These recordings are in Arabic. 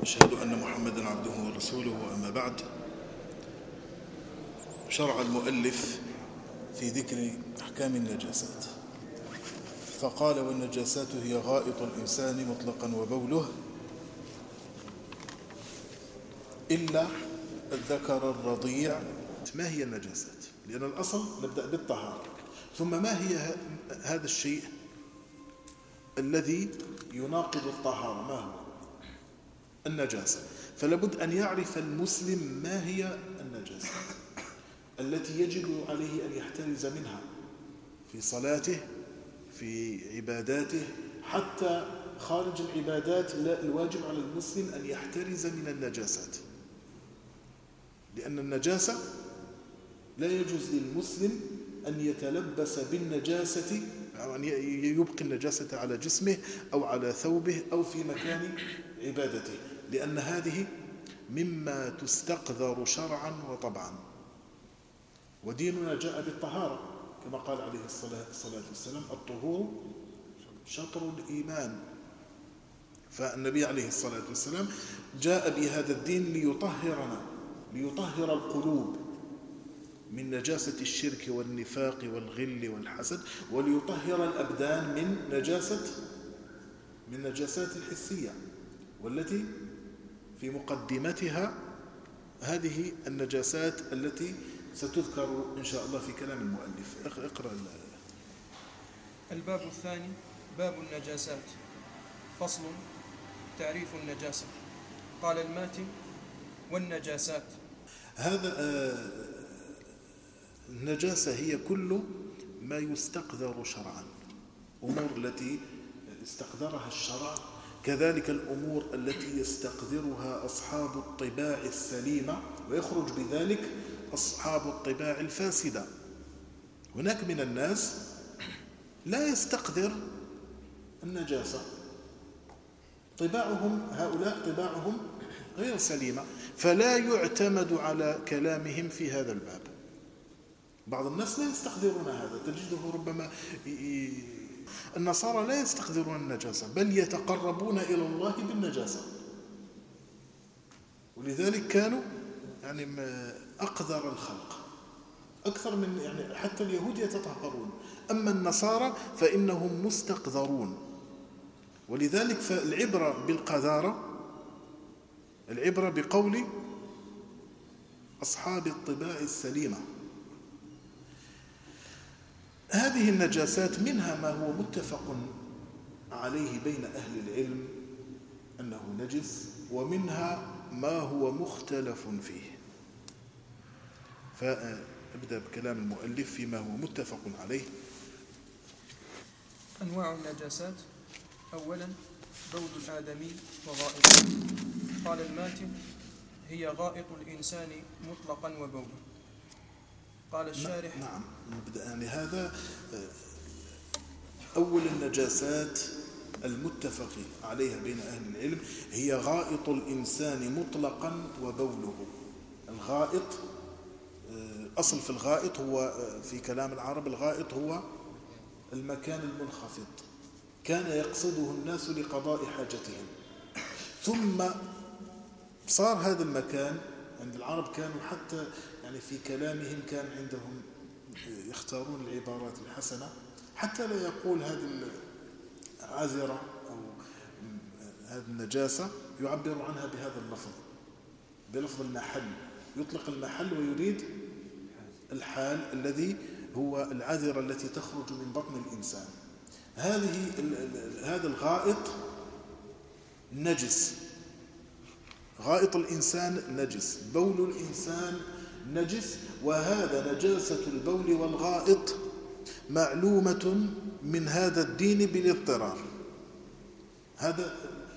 أشهد أن محمدا عبده ورسوله، وأما بعد. شرع المؤلف في ذكر أحكام النجاسات فقال: والنجاسات هي غائط الإنسان مطلقا وبوله إلا الذكر الرضيع. ما هي النجاسات؟ لأن الأصل نبدأ بالطهارة، ثم ما هي هذا الشيء الذي يناقض الطهارة؟ ما هو؟ النجاسة. فلابد أن يعرف المسلم ما هي النجاسة التي يجب عليه أن يحترز منها في صلاته، في عباداته، حتى خارج العبادات. لا، الواجب على المسلم أن يحترز من النجاسات، لأن النجاسة لا يجوز للمسلم أن يتلبس بالنجاسة أو أن يبقي النجاسة على جسمه أو على ثوبه أو في مكان عبادته، لأن هذه مما تستقذر شرعا وطبعا. وديننا جاء بالطهارة كما قال عليه الصلاة والسلام: الطهور شطر الإيمان. فالنبي عليه الصلاة والسلام جاء بهذا الدين ليطهرنا، ليطهر القلوب من نجاسة الشرك والنفاق والغل والحسد، وليطهر الأبدان من نجاسات الحسية، والتي في مقدمتها هذه النجاسات التي ستذكر إن شاء الله في كلام المؤلف. اقرأ. الباب الثاني: باب النجاسات. فصل: تعريف النجاسة. قال الماتن: والنجاسات. هذا النجاسة هي كل ما يستقذر شرعا، أمور التي استقذرها الشرع، كذلك الأمور التي يستقذرها أصحاب الطباع السليمة، ويخرج بذلك أصحاب الطباع الفاسدة. هناك من الناس لا يستقذر النجاسة، هؤلاء طباعهم غير سليمة، فلا يعتمد على كلامهم في هذا الباب. بعض الناس لا يستقذرون هذا، تجده ربما النصارى لا يستقذرون النجاسة، بل يتقربون إلى الله بالنجاسة، ولذلك كانوا أقذر الخلق أكثر من حتى اليهود يتطهرون، أما النصارى فإنهم مستقذرون. ولذلك فالعبرة بالقذارة، العبرة بقول أصحاب الطباع السليمة. هذه النجاسات منها ما هو متفق عليه بين أهل العلم أنه نجس، ومنها ما هو مختلف فيه. فأبدأ بكلام المؤلف فيما هو متفق عليه. أنواع النجاسات: أولا بول الآدمي وغائطه. قال الماتن: هي غائط الإنسان مطلقا وبوله. قال الشارح: نعم، نبدأ هذا أول النجاسات المتفق عليها بين أهل العلم، هي غائط الإنسان مطلقا وبوله. الغائط، أصل في الغائط هو في كلام العرب، الغائط هو المكان المنخفض كان يقصده الناس لقضاء حاجتهم، ثم صار هذا المكان عند العرب، كانوا حتى في كلامهم كان عندهم يختارون العبارات الحسنة حتى لا يقول هذه العذرة أو هذه النجاسة، يعبر عنها بهذا اللفظ، بلفظ المحل. يطلق المحل ويريد الحال الذي هو العذرة التي تخرج من بطن الإنسان. هذا الغائط نجس، غائط الإنسان نجس، بول الإنسان نجس. وهذا نجاسة البول والغائط معلومة من هذا الدين بالاضطرار. هذا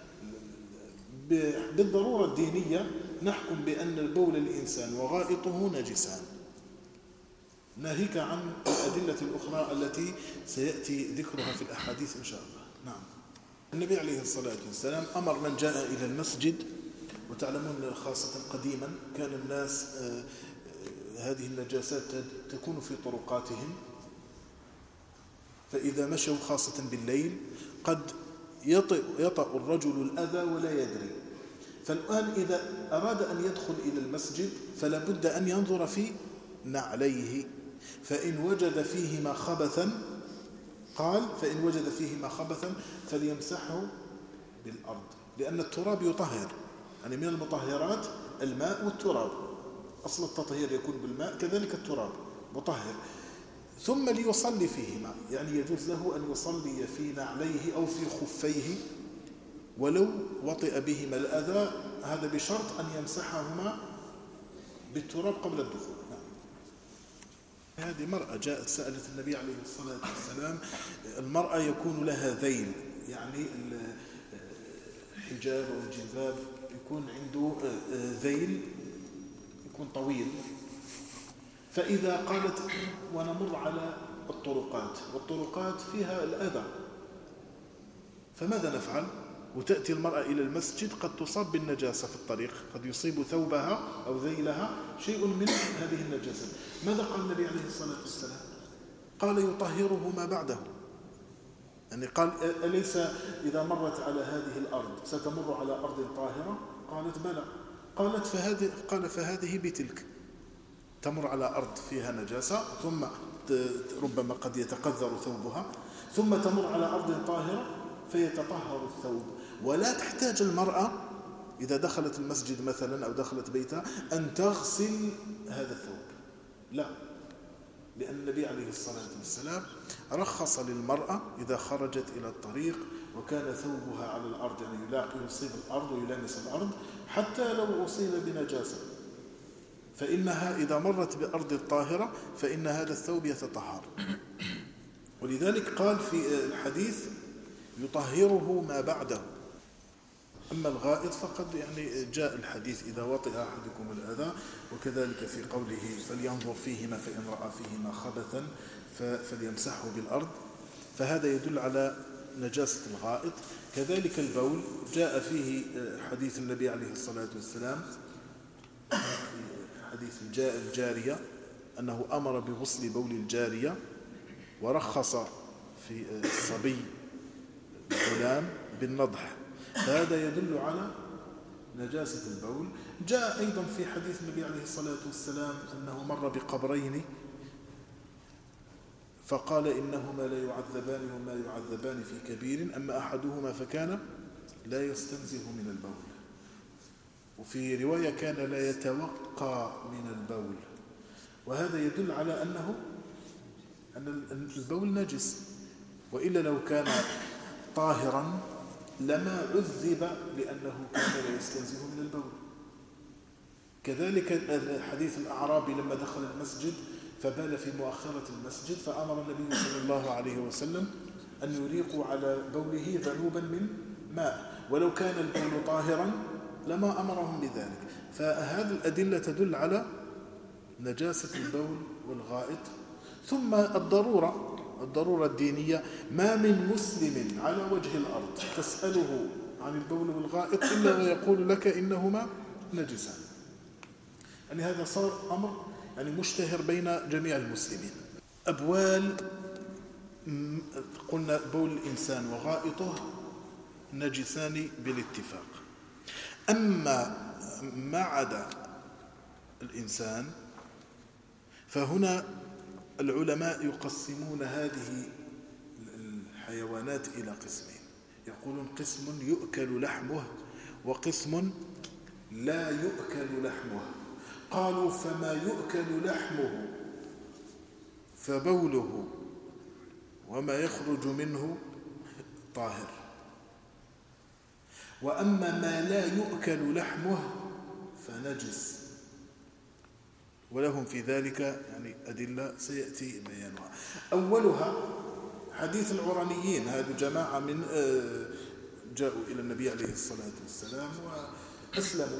بالضرورة الدينية نحكم بأن البول الإنسان وغائطه نجسان، ناهيك عن الأدلة الأخرى التي سيأتي ذكرها في الأحاديث إن شاء الله. نعم. النبي عليه الصلاة والسلام أمر من جاء إلى المسجد، وتعلمون خاصة قديما كان الناس هذه النجاسات تكون في طرقاتهم، فإذا مشوا خاصة بالليل قد يطأ الرجل الأذى ولا يدري، فالآن إذا أراد أن يدخل إلى المسجد فلا بد أن ينظر في نعليه، فإن وجد فيهما خبثا فإن وجد فيهما خبثا فليمسحه بالأرض، لأن التراب يطهر، يعني من المطهرات الماء والتراب، أصل التطهير يكون بالماء، كذلك التراب مطهر. ثم ليصلي فيهما، يعني يجوز له أن يصلي في نعليه أو في خفيه ولو وطئ بهما الأذى، هذا بشرط أن يمسحهما بالتراب قبل الدخول. هذه مرأة جاءت سألت النبي عليه الصلاة والسلام، المرأة يكون لها ذيل، يعني الحجاب أو الجلباب يكون عنده ذيل يكون طويل، فإذا قالت ونمر على الطرقات والطرقات فيها الأذى فماذا نفعل؟ وتأتي المرأة إلى المسجد قد تصاب بالنجاسة في الطريق، قد يصيب ثوبها أو ذيلها شيء من هذه النجاسة. ماذا قال النبي عليه الصلاة والسلام؟ قال يطهره ما بعده، يعني قال أليس إذا مرت على هذه الأرض ستمر على أرض طاهرة؟ قالت بلى. قال فهذه بتلك، تمر على أرض فيها نجاسة ثم ربما قد يتقذر ثوبها، ثم تمر على أرض طاهرة فيتطهر الثوب. ولا تحتاج المرأة إذا دخلت المسجد مثلا أو دخلت بيتها أن تغسل هذا الثوب، لا، لأن النبي عليه الصلاة والسلام رخص للمرأة إذا خرجت إلى الطريق وكان ثوبها على الأرض، يعني يصيب الأرض ويلامس الأرض حتى لو أصيب بنجاسة، فإنها إذا مرت بأرض الطاهرة فإن هذا الثوب يتطهر. ولذلك قال في الحديث يطهره ما بعده. أما الغائط فقد يعني جاء الحديث إذا وطئ أحدكم الأذى، وكذلك في قوله فلينظر فيهما فإن رأى فيهما خبثا فليمسحه بالأرض، فهذا يدل على نجاسة الغائط. كذلك البول جاء فيه حديث النبي عليه الصلاة والسلام في حديث الجارية أنه أمر بغسل بول الجارية، ورخص في الصبي الغلام بالنضح، فهذا يدل على نجاسة البول. جاء أيضا في حديث النبي عليه الصلاة والسلام أنه مر بقبرين فقال إنهما لا يعذبان وما يعذبان في كبير، أما أحدهما فكان لا يستنزه من البول، وفي رواية كان لا يتوقى من البول، وهذا يدل على أن البول نجس، وإلا لو كان طاهرا لما عذب لأنه كان لا يستنزه من البول. كذلك حديث الأعرابي لما دخل المسجد فبال في مؤخرة المسجد، فأمر النبي صلى الله عليه وسلم أن يريقوا على بوله ذنوبا من ماء، ولو كان البول طاهرا لما أمرهم بذلك. فهذه الأدلة تدل على نجاسة البول والغائط. ثم الضرورة الدينية، ما من مسلم على وجه الأرض تسأله عن البول والغائط إلا ويقول لك إنهما نجسان، يعني هذا صار أمر يعني مشتهر بين جميع المسلمين. أبوال قلنا بول الإنسان وغائطه نجسان بالاتفاق، أما ما عدا الإنسان فهنا العلماء يقسمون هذه الحيوانات إلى قسمين، يقولون قسم يؤكل لحمه وقسم لا يؤكل لحمه. قالوا فما يؤكل لحمه فبوله وما يخرج منه طاهر، وأما ما لا يؤكل لحمه فنجس، ولهم في ذلك يعني أدلة سيأتي بيانها. أولها حديث العرنيين، هذا جماعة من جاءوا إلى النبي عليه الصلاة والسلام وأسلموا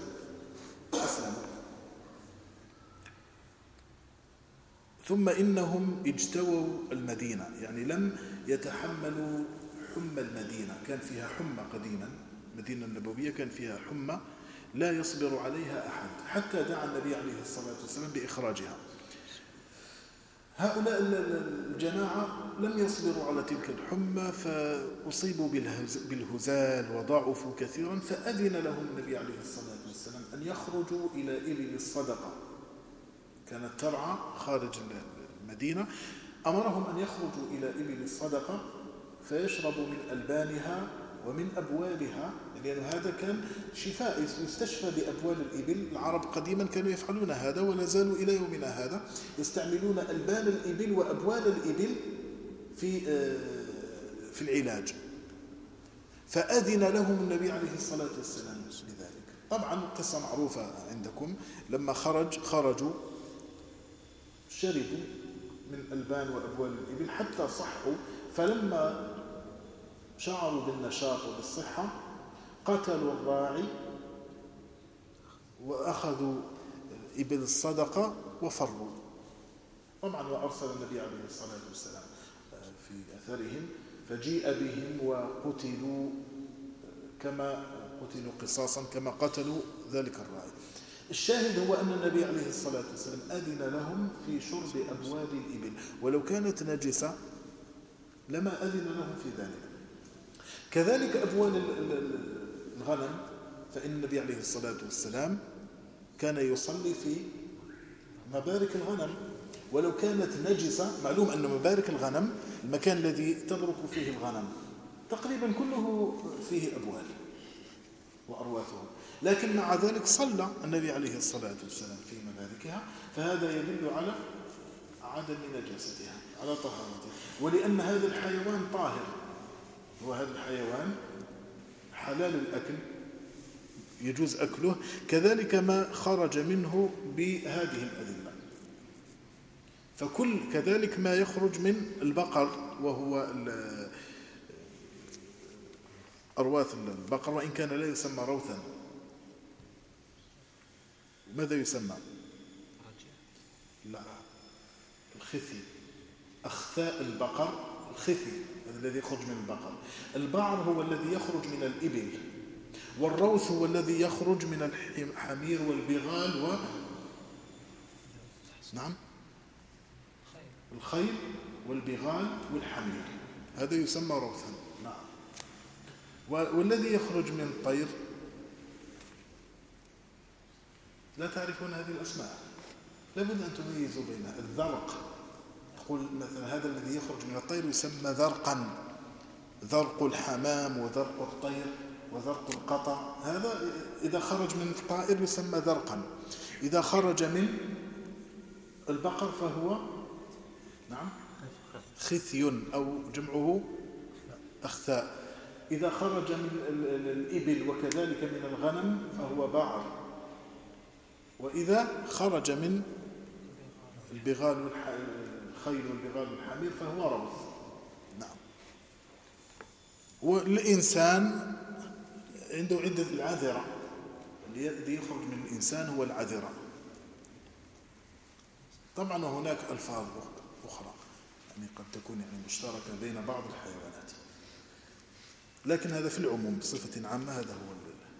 ثم إنهم اجتووا المدينة، يعني لم يتحملوا حمى المدينة، كان فيها حمى قديما، المدينة النبوية كان فيها حمى لا يصبر عليها أحد، حتى دعا النبي عليه الصلاة والسلام بإخراجها. هؤلاء الجماعة لم يصبروا على تلك الحمى فأصيبوا بالهزال وضعفوا كثيرا، فأذن لهم النبي عليه الصلاة والسلام أن يخرجوا إلى إبل الصدقة، كانت ترعى خارج المدينة، أمرهم أن يخرجوا إلى إبل الصدقة فيشربوا من ألبانها ومن أبوالها، لأن هذا كان شفاء، يستشفى بأبوال الإبل. العرب قديما كانوا يفعلون هذا ولا زالوا إلى يومنا هذا يستعملون ألبان الإبل وأبوال الإبل في العلاج. فأذن لهم النبي عليه الصلاة والسلام لذلك. طبعا القصة معروفة عندكم، لما خرجوا شربوا من ألبان وأبوال الإبل حتى صحوا، فلما شعروا بالنشاط وبالصحة قتلوا الراعي وأخذوا إبل الصدقة وفروا. طبعا وأرسل النبي عليه الصلاة والسلام في أثرهم، فجيء بهم وقتلوا قصاصا كما قتلوا ذلك الراعي. الشاهد هو أن النبي عليه الصلاة والسلام أذن لهم في شرب أبوال الإبل، ولو كانت نجسة لما أذن لهم في ذلك. كذلك أبوال الغنم، فإن النبي عليه الصلاة والسلام كان يصلي في مبارك الغنم، ولو كانت نجسة. معلوم أن مبارك الغنم المكان الذي تبرك فيه الغنم تقريبا كله فيه أبوال وأرواثهم، لكن مع ذلك صلى النبي عليه الصلاة والسلام في مباركها، فهذا يدل على عدم نجاستها، على طهارتها. ولأن هذا الحيوان طاهر، وهذا الحيوان حلال الأكل يجوز أكله، كذلك ما خرج منه بهذه الأدلة. فكل كذلك ما يخرج من البقر، وهو أرواث البقر، وإن كان لا يسمى روثا. ماذا يسمى؟ لا، الخثي، أخثاء البقر، الخثي الذي يخرج من البقر. البعر هو الذي يخرج من الإبل، والروث هو الذي يخرج من الحمير والبغال نعم، الخيل والبغال والحمير، هذا يسمى روثا. نعم. والذي يخرج من الطير لا تعرفون هذه الأسماء، لابد أن تميزوا بينها. الذرق، يقول مثلا هذا الذي يخرج من الطير يسمى ذرقا، ذرق الحمام وذرق الطير وذرق القطع، هذا إذا خرج من الطائر يسمى ذرقا. إذا خرج من البقر فهو نعم خثي أو جمعه أخثاء. إذا خرج من الإبل وكذلك من الغنم فهو بعر. وإذا خرج من البغال والخيل والبغال والحمير فهو روث. نعم. والإنسان عنده عدة العذرة، الذي يخرج من الإنسان هو العذرة. طبعا هناك ألفاظ أخرى يعني قد تكون يعني مشتركة بين بعض الحيوانات، لكن هذا في العموم بصفة عامة هذا هو.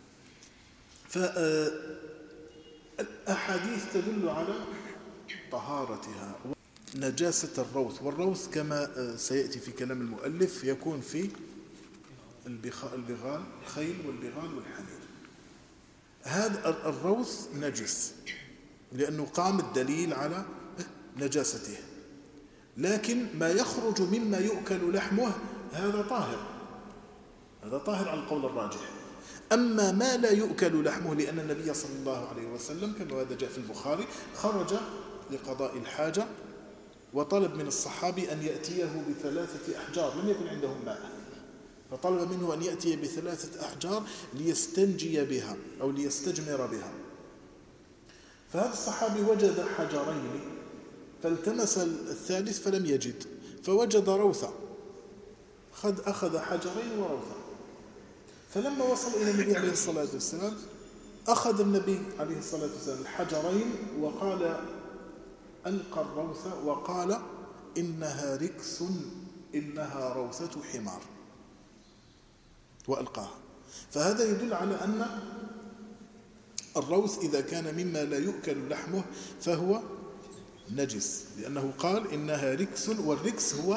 فالأحاديث تدل على طهارتها. نجاسة الروث، والروث كما سيأتي في كلام المؤلف يكون في البغال، الخيل والبغال والحمير. هذا الروث نجس لأنه قام الدليل على نجاسته، لكن ما يخرج مما يؤكل لحمه هذا طاهر، هذا طاهر على القول الراجح. أما ما لا يؤكل لحمه، لأن النبي صلى الله عليه وسلم كما هذا جاء في البخاري خرج لقضاء الحاجة وطلب من الصحابي أن يأتيه ب3 أحجار، لم يكن عندهم ماء، فطلب منه أن يأتي ب3 أحجار ليستنجي بها أو ليستجمر بها. فهذا الصحابي وجد حجرين فالتمس الثالث فلم يجد، فوجد روثا، أخذ حجرين وروثا. فلما وصل إلى النبي عليه الصلاة والسلام أخذ النبي عليه الصلاة والسلام الحجرين وقال ألقى الروث وقال إنها ركس، إنها روثة حمار، وألقاها. فهذا يدل على أن الروث إذا كان مما لا يؤكل لحمه فهو نجس، لأنه قال إنها ركس، والركس هو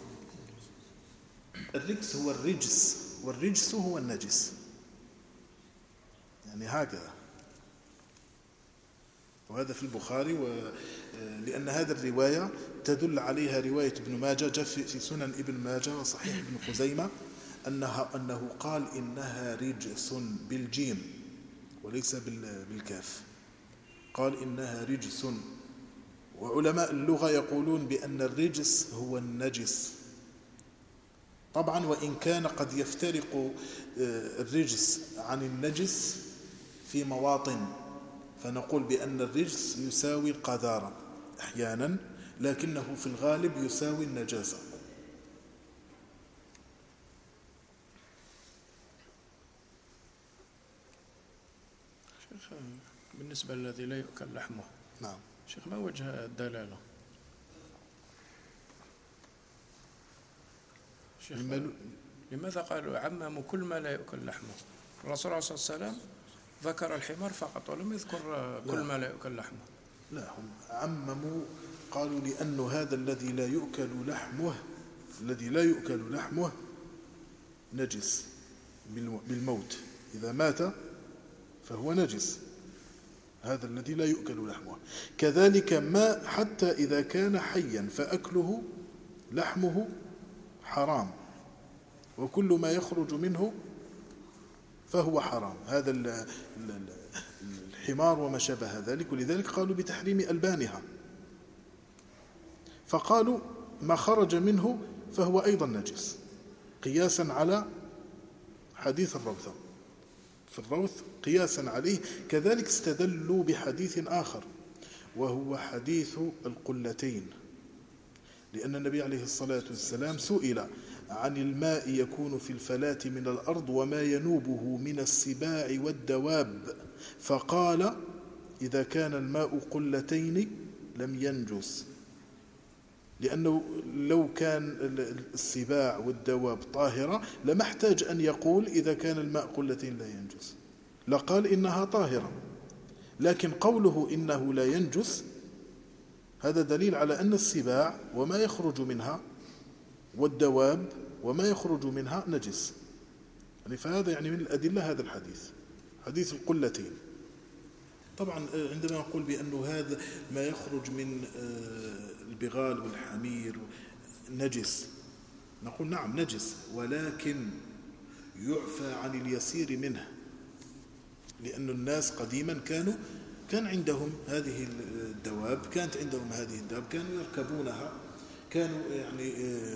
الرجس، والرجس هو النجس، يعني هكذا. وهذا في البخاري، لأن هذا الرواية تدل عليها رواية ابن ماجه، جاء في سنن ابن ماجه وصحيح ابن خزيمة أنه قال إنها رجس بالجيم وليس بالكاف، قال إنها رجس. وعلماء اللغة يقولون بأن الرجس هو النجس. طبعا وإن كان قد يفترق الرجس عن النجس في مواطن، فنقول بأن الرجس يساوي القذارة أحيانا، لكنه في الغالب يساوي النجاسة. شيخ، بالنسبة للذي لا يؤكل لحمه، نعم شيخ، ما وجه الدلالة؟ شيخ، لماذا قالوا عمموا كل ما لا يؤكل لحمه؟ الرسول صلى الله عليه وسلم ذكر الحمار فقط ولم يذكر كل ما لا يؤكل لحمه. لا، هم عمموا، قالوا لأن هذا الذي لا يؤكل لحمه نجس بالموت، إذا مات فهو نجس، هذا الذي لا يؤكل لحمه. كذلك ما حتى إذا كان حيا فأكله لحمه حرام، وكل ما يخرج منه فهو حرام، هذا الحمار وما شابه ذلك. ولذلك قالوا بتحريم ألبانها، فقالوا ما خرج منه فهو أيضا نجس، قياسا على حديث الروثة، في الروث قياسا عليه. كذلك استدلوا بحديث آخر وهو حديث القلتين، لأن النبي عليه الصلاة والسلام سئل عن الماء يكون في الفلاة من الأرض وما ينوبه من السباع والدواب، فقال إذا كان الماء قلتين لم ينجس، لأنه لو كان السباع والدواب طاهرة لما احتاج أن يقول إذا كان الماء قلتين لا ينجس، لقال إنها طاهرة. لكن قوله إنه لا ينجس هذا دليل على أن السباع وما يخرج منها والدواب وما يخرج منها نجس، يعني فهذا يعني من الأدلة هذا الحديث، حديث القلتين. طبعا عندما نقول بأنه هذا ما يخرج من البغال والحمير نجس، نقول نعم نجس، ولكن يعفى عن اليسير منه، لأن الناس قديما كان عندهم هذه الدواب، كانوا يركبونها، كانوا يعني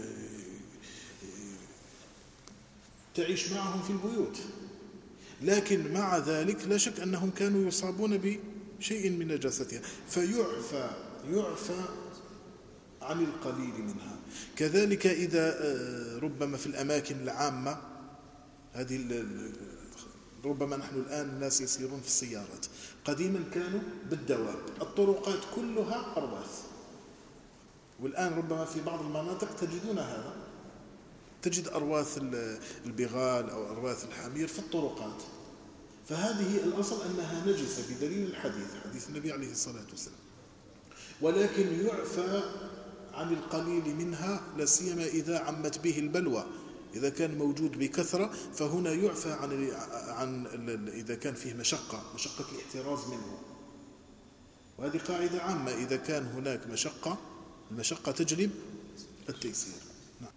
تعيش معهم في البيوت، لكن مع ذلك لا شك أنهم كانوا يصابون بشيء من نجاستها، يعفى عن القليل منها. كذلك إذا ربما في الأماكن العامة هذه، ربما نحن الآن الناس يسيرون في السيارات، قديما كانوا بالدواب، الطرقات كلها أرواث، والآن ربما في بعض المناطق تجدون هذا، تجد أرواث البغال أو أرواث الحمير في الطرقات، فهذه الأصل أنها نجسة بدليل الحديث، حديث النبي عليه الصلاة والسلام، ولكن يعفى عن القليل منها، لا سيما إذا عمت به البلوى، إذا كان موجود بكثرة فهنا يعفى عن إذا كان فيه مشقة الاحتراز منه، وهذه قاعدة عامة، إذا كان هناك المشقة تجلب التيسير. نعم.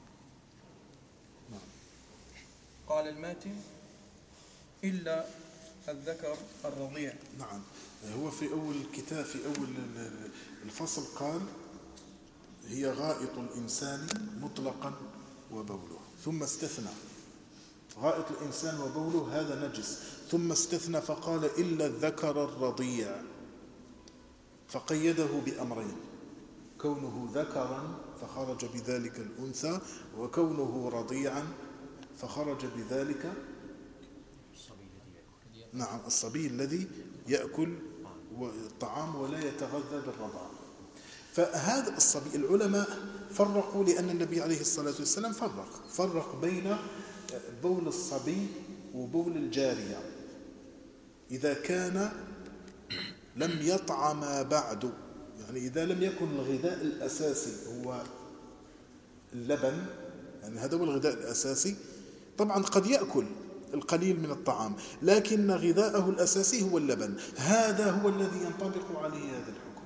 قال الماتن إلا الذكر الرضيع. نعم، هو في أول الكتاب في أول الفصل قال هي غائط الإنسان مطلقا وبوله، ثم استثنى غائط الإنسان وبوله هذا نجس، ثم استثنى فقال إلا الذكر الرضيع، فقيده بأمرين: كونه ذكرا فخرج بذلك الأنثى، وكونه رضيعا فخرج بذلك نعم الصبي الذي يأكل الطعام ولا يتغذى بالرضاعة. فهذا الصبي العلماء فرقوا، لأن النبي عليه الصلاة والسلام فرق بين بول الصبي وبول الجارية إذا كان لم يطعم بعد، يعني إذا لم يكن الغذاء الأساسي هو اللبن، يعني هذا هو الغذاء الأساسي، طبعا قد يأكل القليل من الطعام لكن غذاءه الأساسي هو اللبن، هذا هو الذي ينطبق عليه هذا الحكم.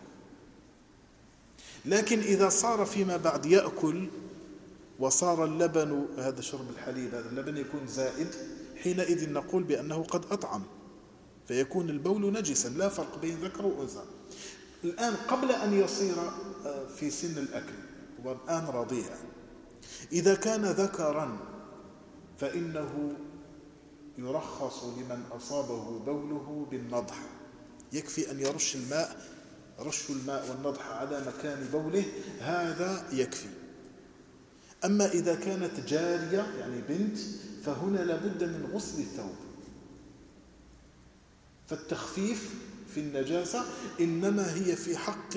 لكن إذا صار فيما بعد يأكل وصار اللبن، هذا شرب الحليب، هذا اللبن يكون زائد، حينئذ نقول بأنه قد أطعم، فيكون البول نجسا، لا فرق بين ذكر وأنثى. الآن قبل أن يصير في سن الأكل، هو الآن رضيع، إذا كان ذكرا فإنه يرخص لمن أصابه بوله بالنضح، يكفي أن يرش الماء، رش الماء والنضح على مكان بوله، هذا يكفي. أما إذا كانت جارية يعني بنت فهنا لابد من غسل الثوب، فالتخفيف في النجاسة إنما هي في حق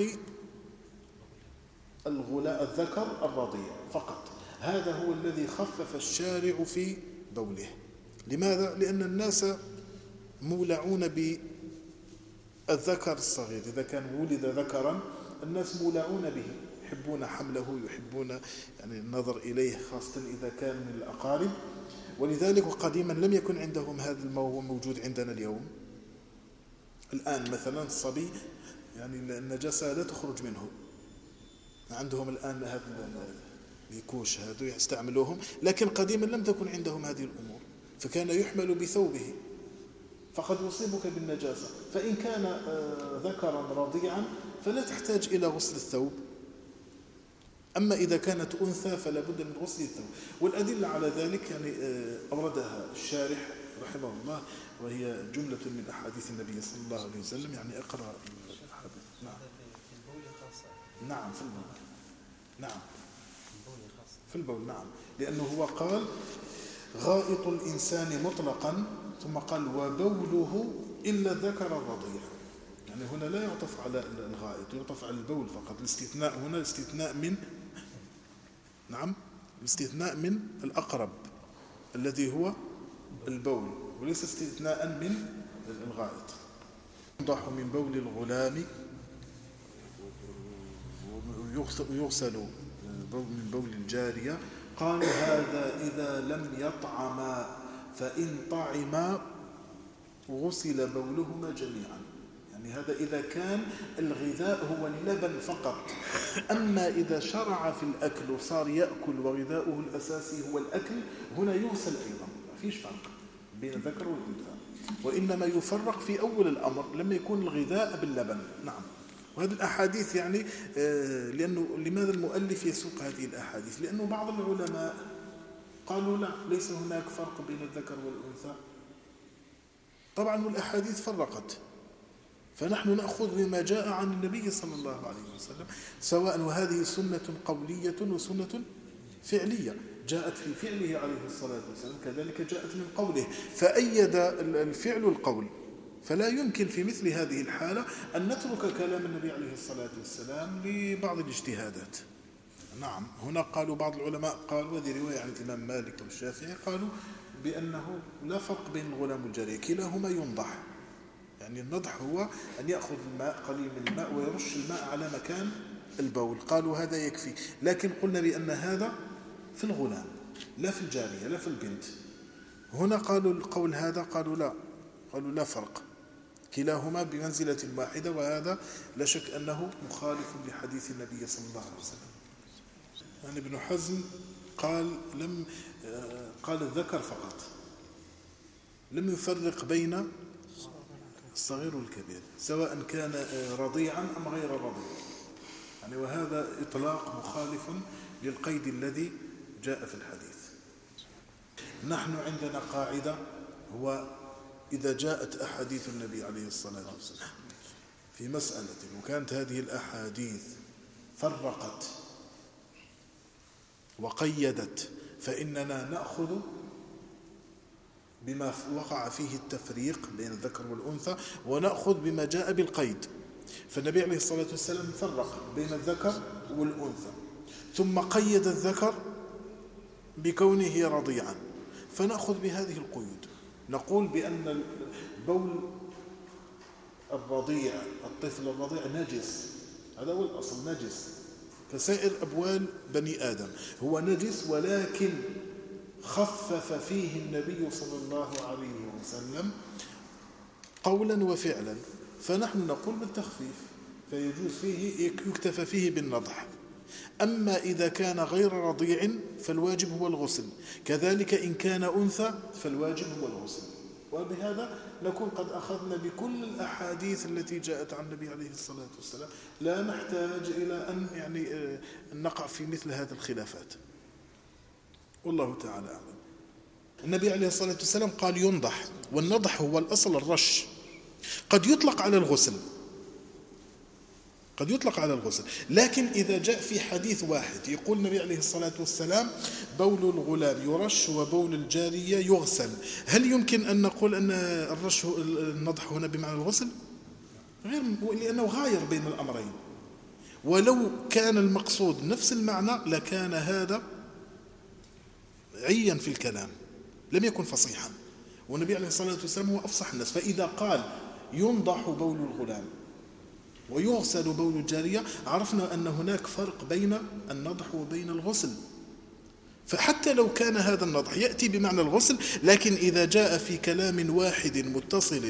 الذكر الرضيع فقط، هذا هو الذي خفف الشارع في بوله. لماذا؟ لأن الناس مولعون بالذكر الصغير، إذا كان ولد ذكرا الناس مولعون به، يحبون حمله، يحبون يعني النظر إليه، خاصة إذا كان من الأقارب. ولذلك قديما لم يكن عندهم هذا الموضوع موجود عندنا اليوم. الآن مثلا الصبي يعني النجاسة لا تخرج منه، عندهم الآن هذا الكوش هذا يستعملوهم، لكن قديما لم تكن عندهم هذه الأمور، فكان يحمل بثوبه فقد يصيبك بالنجاسة. فإن كان ذكرا رضيعا فلا تحتاج إلى غسل الثوب، أما إذا كانت أنثى فلا بد من غسل الثوب. والأدلة على ذلك يعني أوردها الشارح رحمه الله، وهي جملة من أحاديث النبي صلى الله عليه وسلم. يعني اقرأ الحديث. نعم في البول خاصة. نعم في البول. نعم في البول. نعم، لأنه هو قال غائط الإنسان مطلقا، ثم قال وبوله إلا الذكر الرضيع. يعني هنا لا يعطف على الغائط، يعطف على البول فقط. الاستثناء هنا الاستثناء من الاستثناء من الأقرب الذي هو البول، وليس استثناء من الغائط. ينضح من بول الغلام ويغسل من بول الجارية. قال هذا إذا لم يطعما، فإن طعما غسل بولهما جميعا. يعني هذا إذا كان الغذاء هو اللبن فقط. أما إذا شرع في الأكل وصار يأكل وغذاؤه الأساسي هو الأكل، هنا يغسل أيضا، ما فيش فرق بين الذكر والأنثى، وإنما يفرق في أول الأمر لما يكون الغذاء باللبن. نعم. وهذه الأحاديث يعني لأنه لماذا المؤلف يسوق هذه الأحاديث؟ لأنه بعض العلماء قالوا لا، ليس هناك فرق بين الذكر والأنثى. طبعا الأحاديث فرقت، فنحن نأخذ بما جاء عن النبي صلى الله عليه وسلم، سواء وهذه سنة قولية وسنة فعلية، جاءت في فعله عليه الصلاة والسلام، كذلك جاءت من قوله، فأيد الفعل القول. فلا يمكن في مثل هذه الحالة أن نترك كلام النبي عليه الصلاة والسلام لبعض الاجتهادات. نعم، هنا قالوا بعض العلماء قالوا، وهذه رواية عن الإمام مالك والشافعي، قالوا بأنه لا فرق بين الغلام والجارية، كلاهما ينضح. يعني النضح هو أن يأخذ الماء، قليل من الماء، ويرش الماء على مكان البول، قالوا هذا يكفي. لكن قلنا بأن هذا في الغلام لا في الجارية لا في البنت. هنا قالوا القول هذا، قالوا لا فرق، كلاهما بمنزلة واحدة، وهذا لا شك أنه مخالف لحديث النبي صلى الله عليه وسلم. يعني ابن حزم قال الذكر فقط، لم يفرق بين الصغير والكبير، سواء كان رضيعا أم غير رضيع. يعني وهذا إطلاق مخالف للقيد الذي جاء في الحديث. نحن عندنا قاعدة، هو إذا جاءت أحاديث النبي عليه الصلاة والسلام في مسألة وكانت هذه الأحاديث فرقت وقيدت، فإننا نأخذ بما وقع فيه التفريق بين الذكر والأنثى، ونأخذ بما جاء بالقيد. فالنبي عليه الصلاة والسلام فرق بين الذكر والأنثى، ثم قيد الذكر بكونه رضيعا، فنأخذ بهذه القيود، نقول بأن بول الرضيع، الطفل الرضيع نجس، هذا هو الأصل، نجس كسائر أبوال بني آدم، هو نجس ولكن خفف فيه النبي صلى الله عليه وسلم قولا وفعلا، فنحن نقول بالتخفيف، فيجوز فيه يكتفى فيه بالنضح. أما إذا كان غير رضيع فالواجب هو الغسل، كذلك إن كان أنثى فالواجب هو الغسل. وبهذا نكون قد أخذنا بكل الأحاديث التي جاءت عن النبي عليه الصلاة والسلام، لا نحتاج إلى أن نقع في مثل هذه الخلافات. والله تعالى أعلم. النبي عليه الصلاة والسلام قال ينضح، والنضح هو الأصل الرش، قد يطلق على الغسل، قد يطلق على الغسل، لكن إذا جاء في حديث واحد يقول النبي عليه الصلاة والسلام بول الغلام يرش وبول الجارية يغسل، هل يمكن أن نقول أن الرش النضح هنا بمعنى الغسل؟ غير، لأنه غاير بين الأمرين، ولو كان المقصود نفس المعنى لكان هذا عيا في الكلام، لم يكن فصيحا، والنبي عليه الصلاة والسلام هو أفصح الناس، فإذا قال ينضح بول الغلام ويغسل بول الجارية عرفنا أن هناك فرق بين النضح وبين الغسل. فحتى لو كان هذا النضح يأتي بمعنى الغسل، لكن إذا جاء في كلام واحد متصل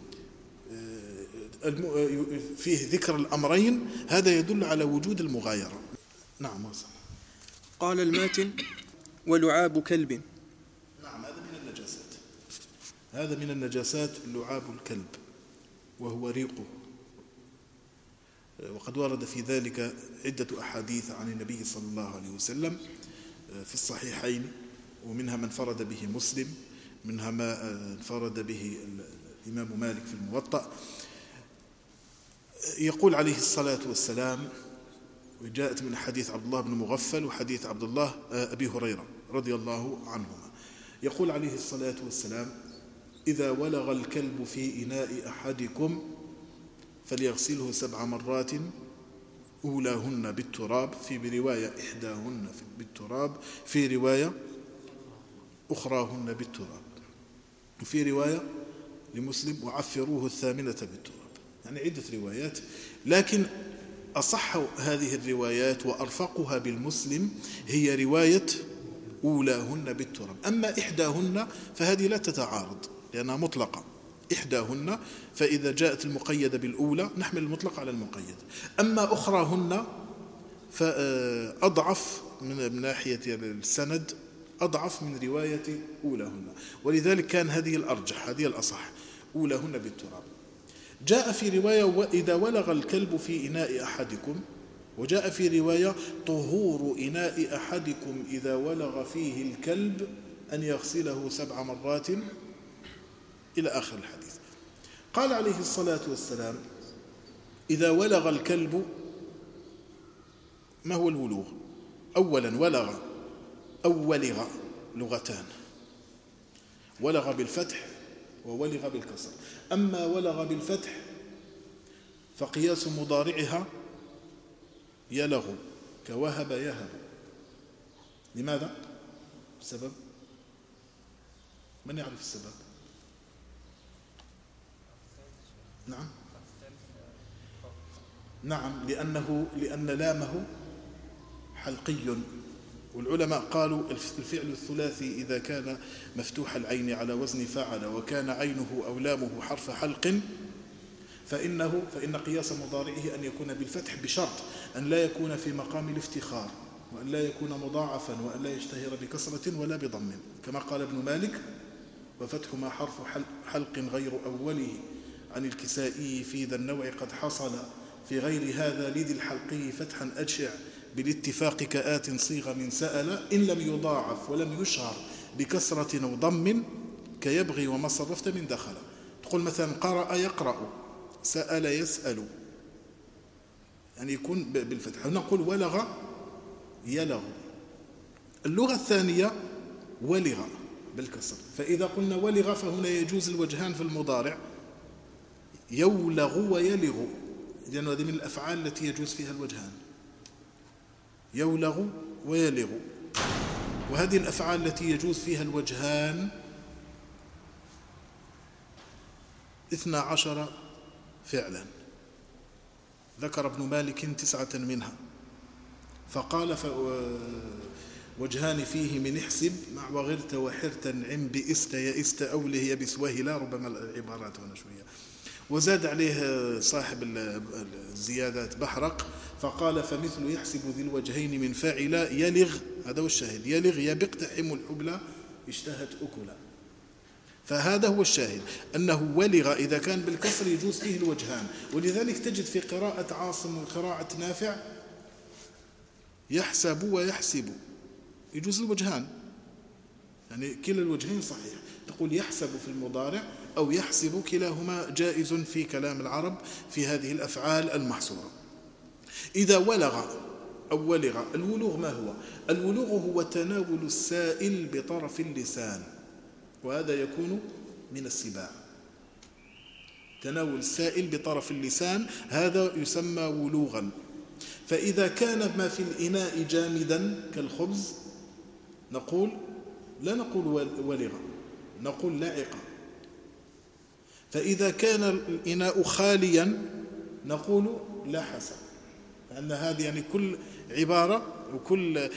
فيه ذكر الأمرين هذا يدل على وجود المغايرة. نعم. وصل. قال الماتن: ولعاب كلب. نعم، هذا من النجاسات، هذا من النجاسات لعاب الكلب وهو ريقه، وقد ورد في ذلك عدة أحاديث عن النبي صلى الله عليه وسلم في الصحيحين، ومنها من انفرد به مسلم، منها ما انفرد به الإمام مالك في الموطأ. يقول عليه الصلاة والسلام، وجاءت من حديث عبد الله بن مغفل وحديث عبد الله أبي هريرة رضي الله عنهما، يقول عليه الصلاة والسلام: إذا ولغ الكلب في إناء أحدكم فليغسله 7 مرات، أولاهن بالتراب، في رواية إحداهن بالتراب، في رواية أخراهن بالتراب، وفي رواية لمسلم: وعفروه 8 بالتراب. يعني عدة روايات، لكن أصح هذه الروايات وأرفقها بالمسلم هي رواية أولاهن بالتراب. أما إحداهن فهذه لا تتعارض لأنها مطلقة، إحداهن، فإذا جاءت المقيدة بالأولى نحمل المطلق على المقيد. أما أخراهن فأضعف من ناحية السند، أضعف من رواية أولاهن، ولذلك كان هذه الأرجح، هذه الأصح، أولاهن بالتراب. جاء في رواية: وإذا ولغ الكلب في إناء أحدكم، وجاء في رواية: طهور إناء أحدكم إذا ولغ فيه الكلب أن يغسله 7 مرات، إلى آخر الحديث. قال عليه الصلاة والسلام: إذا ولغ الكلب، ما هو الولوغ؟ أولا ولغ أو ولغ لغتان، ولغ بالفتح وولغ بالكسر. أما ولغ بالفتح فقياس مضارعها يلغ، كوهب يهب. لماذا؟ السبب؟ من يعرف السبب؟ نعم، لأن لامه حلقي، والعلماء قالوا الفعل الثلاثي إذا كان مفتوح العين على وزن فعل وكان عينه أو لامه حرف حلق فإن قياس مضارعه أن يكون بالفتح، بشرط أن لا يكون في مقام الافتخار، وأن لا يكون مضاعفا، وأن لا يشتهر بكسرة ولا بضم، كما قال ابن مالك: وفتح ما حرف حلق غير أوله عن الكسائي في ذا النوع قد حصل، في غير هذا لذي الحلقي فتحا أجشع، بالاتفاق كآت صيغ من سأل، إن لم يضاعف ولم يشهر بكسرة أو ضم، كيبغي وما صرفت من دخل. تقول مثلا قرأ يقرأ، سأل يسأل، يعني يكون بالفتح. نقول ولغ يلغ. اللغة الثانية ولغ بالكسر، فإذا قلنا ولغ فهنا يجوز الوجهان في المضارع، يولغ ويلغ، لأن هذه من الأفعال التي يجوز فيها الوجهان، يولغ ويلغ. وهذه الأفعال التي يجوز فيها الوجهان 12 فعلا، ذكر ابن مالك 9 منها، فقال وجهان فيه من احسب مع وغرت وحرت عم بئست يئست أوله يبس وهلا، ربما العبارات هنا شوية. وزاد عليه صاحب الزيادات بحرق فقال فمثل يحسب ذي الوجهين من فاعلا يلغ، هذا هو الشاهد، يلغ يبق تحم الحبلى اشتهت أكلا. فهذا هو الشاهد أنه ولغ إذا كان بالكسر يجوز فيه الوجهان، ولذلك تجد في قراءة عاصم وقراءة نافع يحسب ويحسب يجوز الوجهان، يعني كلا الوجهين صحيح، تقول يحسب في المضارع أو يحسب، كلاهما جائز في كلام العرب في هذه الأفعال المحصورة. إذا ولغ أو ولغ، الولوغ ما هو؟ الولوغ هو تناول السائل بطرف اللسان، وهذا يكون من السباع. تناول السائل بطرف اللسان هذا يسمى ولوغا. فإذا كان ما في الإناء جامدا كالخبز نقول لا نقول ولغ، نقول لعق. فإذا كان الإناء خاليا نقول لحس، لأن هذه يعني كل عبارة وكل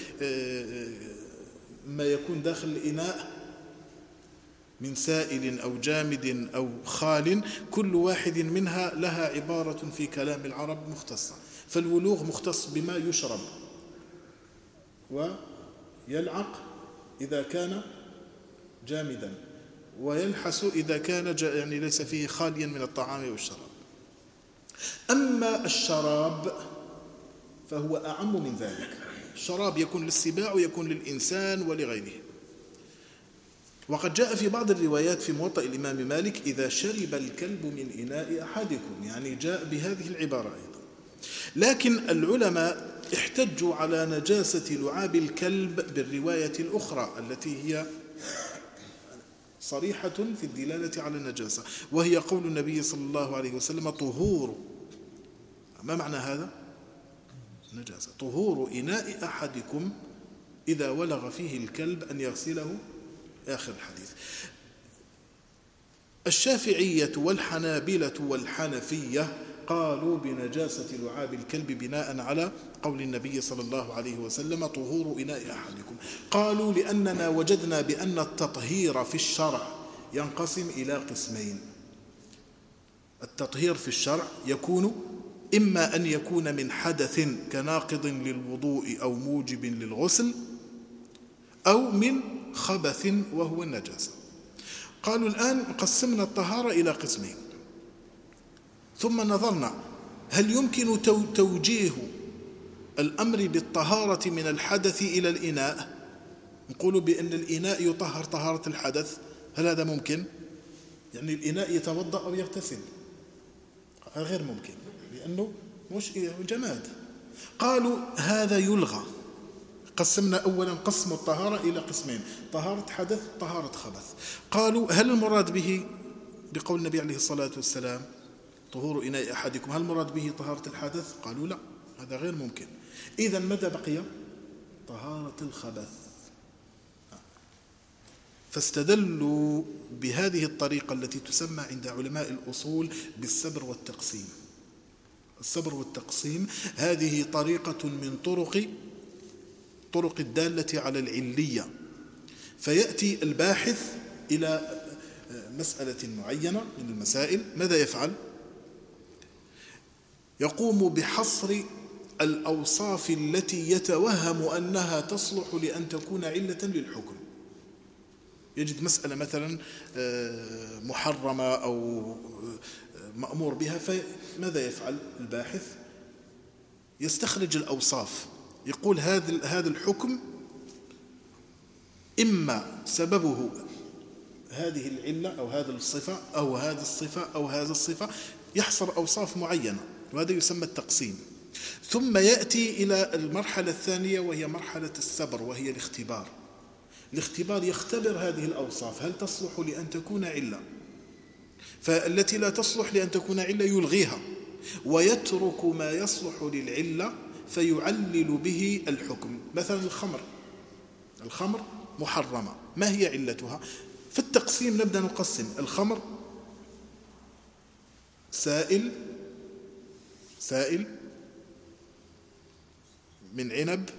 ما يكون داخل الإناء من سائل أو جامد أو خال، كل واحد منها لها عبارة في كلام العرب مختصة. فالولوغ مختص بما يشرب، ويلعق إذا كان جامدا، ويلحس إذا كان يعني ليس فيه خاليا من الطعام والشراب. أما الشراب فهو أعم من ذلك، الشراب يكون للسباع ويكون للإنسان ولغيره. وقد جاء في بعض الروايات في موطأ الإمام مالك إذا شرب الكلب من إناء أحدكم، يعني جاء بهذه العبارة أيضا. لكن العلماء احتجوا على نجاسة لعاب الكلب بالرواية الأخرى التي هي صريحة في الدلالة على النجاسة، وهي قول النبي صلى الله عليه وسلم طهور. ما معنى هذا؟ نجاسة. طهور إناء أحدكم إذا ولغ فيه الكلب أن يغسله، آخر الحديث. الشافعية والحنابلة والحنفية قالوا بنجاسة لعاب الكلب بناء على قول النبي صلى الله عليه وسلم طهور إناء أحدكم. قالوا لأننا وجدنا بأن التطهير في الشرع ينقسم إلى قسمين. التطهير في الشرع يكون إما أن يكون من حدث كناقض للوضوء أو موجب للغسل، أو من خبث وهو النجاسة. قالوا الآن قسمنا الطهارة إلى قسمين، ثم نظرنا هل يمكن توجيه الأمر بالطهارة من الحدث إلى الإناء، نقول بأن الإناء يطهر طهارة الحدث، هل هذا ممكن؟ يعني الإناء يتوضأ أو يغتسل، غير ممكن لأنه مش جماد. قالوا هذا يلغى. قسمنا أولا قسم الطهارة إلى قسمين، طهارة حدث طهارة خبث. قالوا هل المراد به بقول النبي عليه الصلاة والسلام طهور إناء أحدكم هل المراد به طهارة الحدث؟ قالوا لا، هذا غير ممكن. إذن ماذا بقي؟ طهارة الخبث. فاستدلوا بهذه الطريقة التي تسمى عند علماء الأصول بالسبر والتقسيم. السبر والتقسيم هذه طريقة من طرق الدالة على العلية. فيأتي الباحث إلى مسألة معينة من المسائل، ماذا يفعل؟ يقوم بحصر الأوصاف التي يتوهم أنها تصلح لأن تكون علة للحكم. يجد مسألة مثلا محرمة أو مأمور بها، فماذا يفعل الباحث؟ يستخرج الأوصاف، يقول هذا الحكم إما سببه هذه العلة أو هذه الصفة أو هذه الصفة أو هذه الصفة، يحصر أوصاف معينة، وهذا يسمى التقسيم. ثم يأتي إلى المرحلة الثانية وهي مرحلة السبر، وهي الاختبار. الاختبار يختبر هذه الأوصاف هل تصلح لأن تكون علة، فالتي لا تصلح لأن تكون علة يلغيها، ويترك ما يصلح للعلة فيعلل به الحكم. مثلا الخمر محرمة، ما هي علتها؟ في التقسيم نبدأ نقسم الخمر سائل سائل من عنب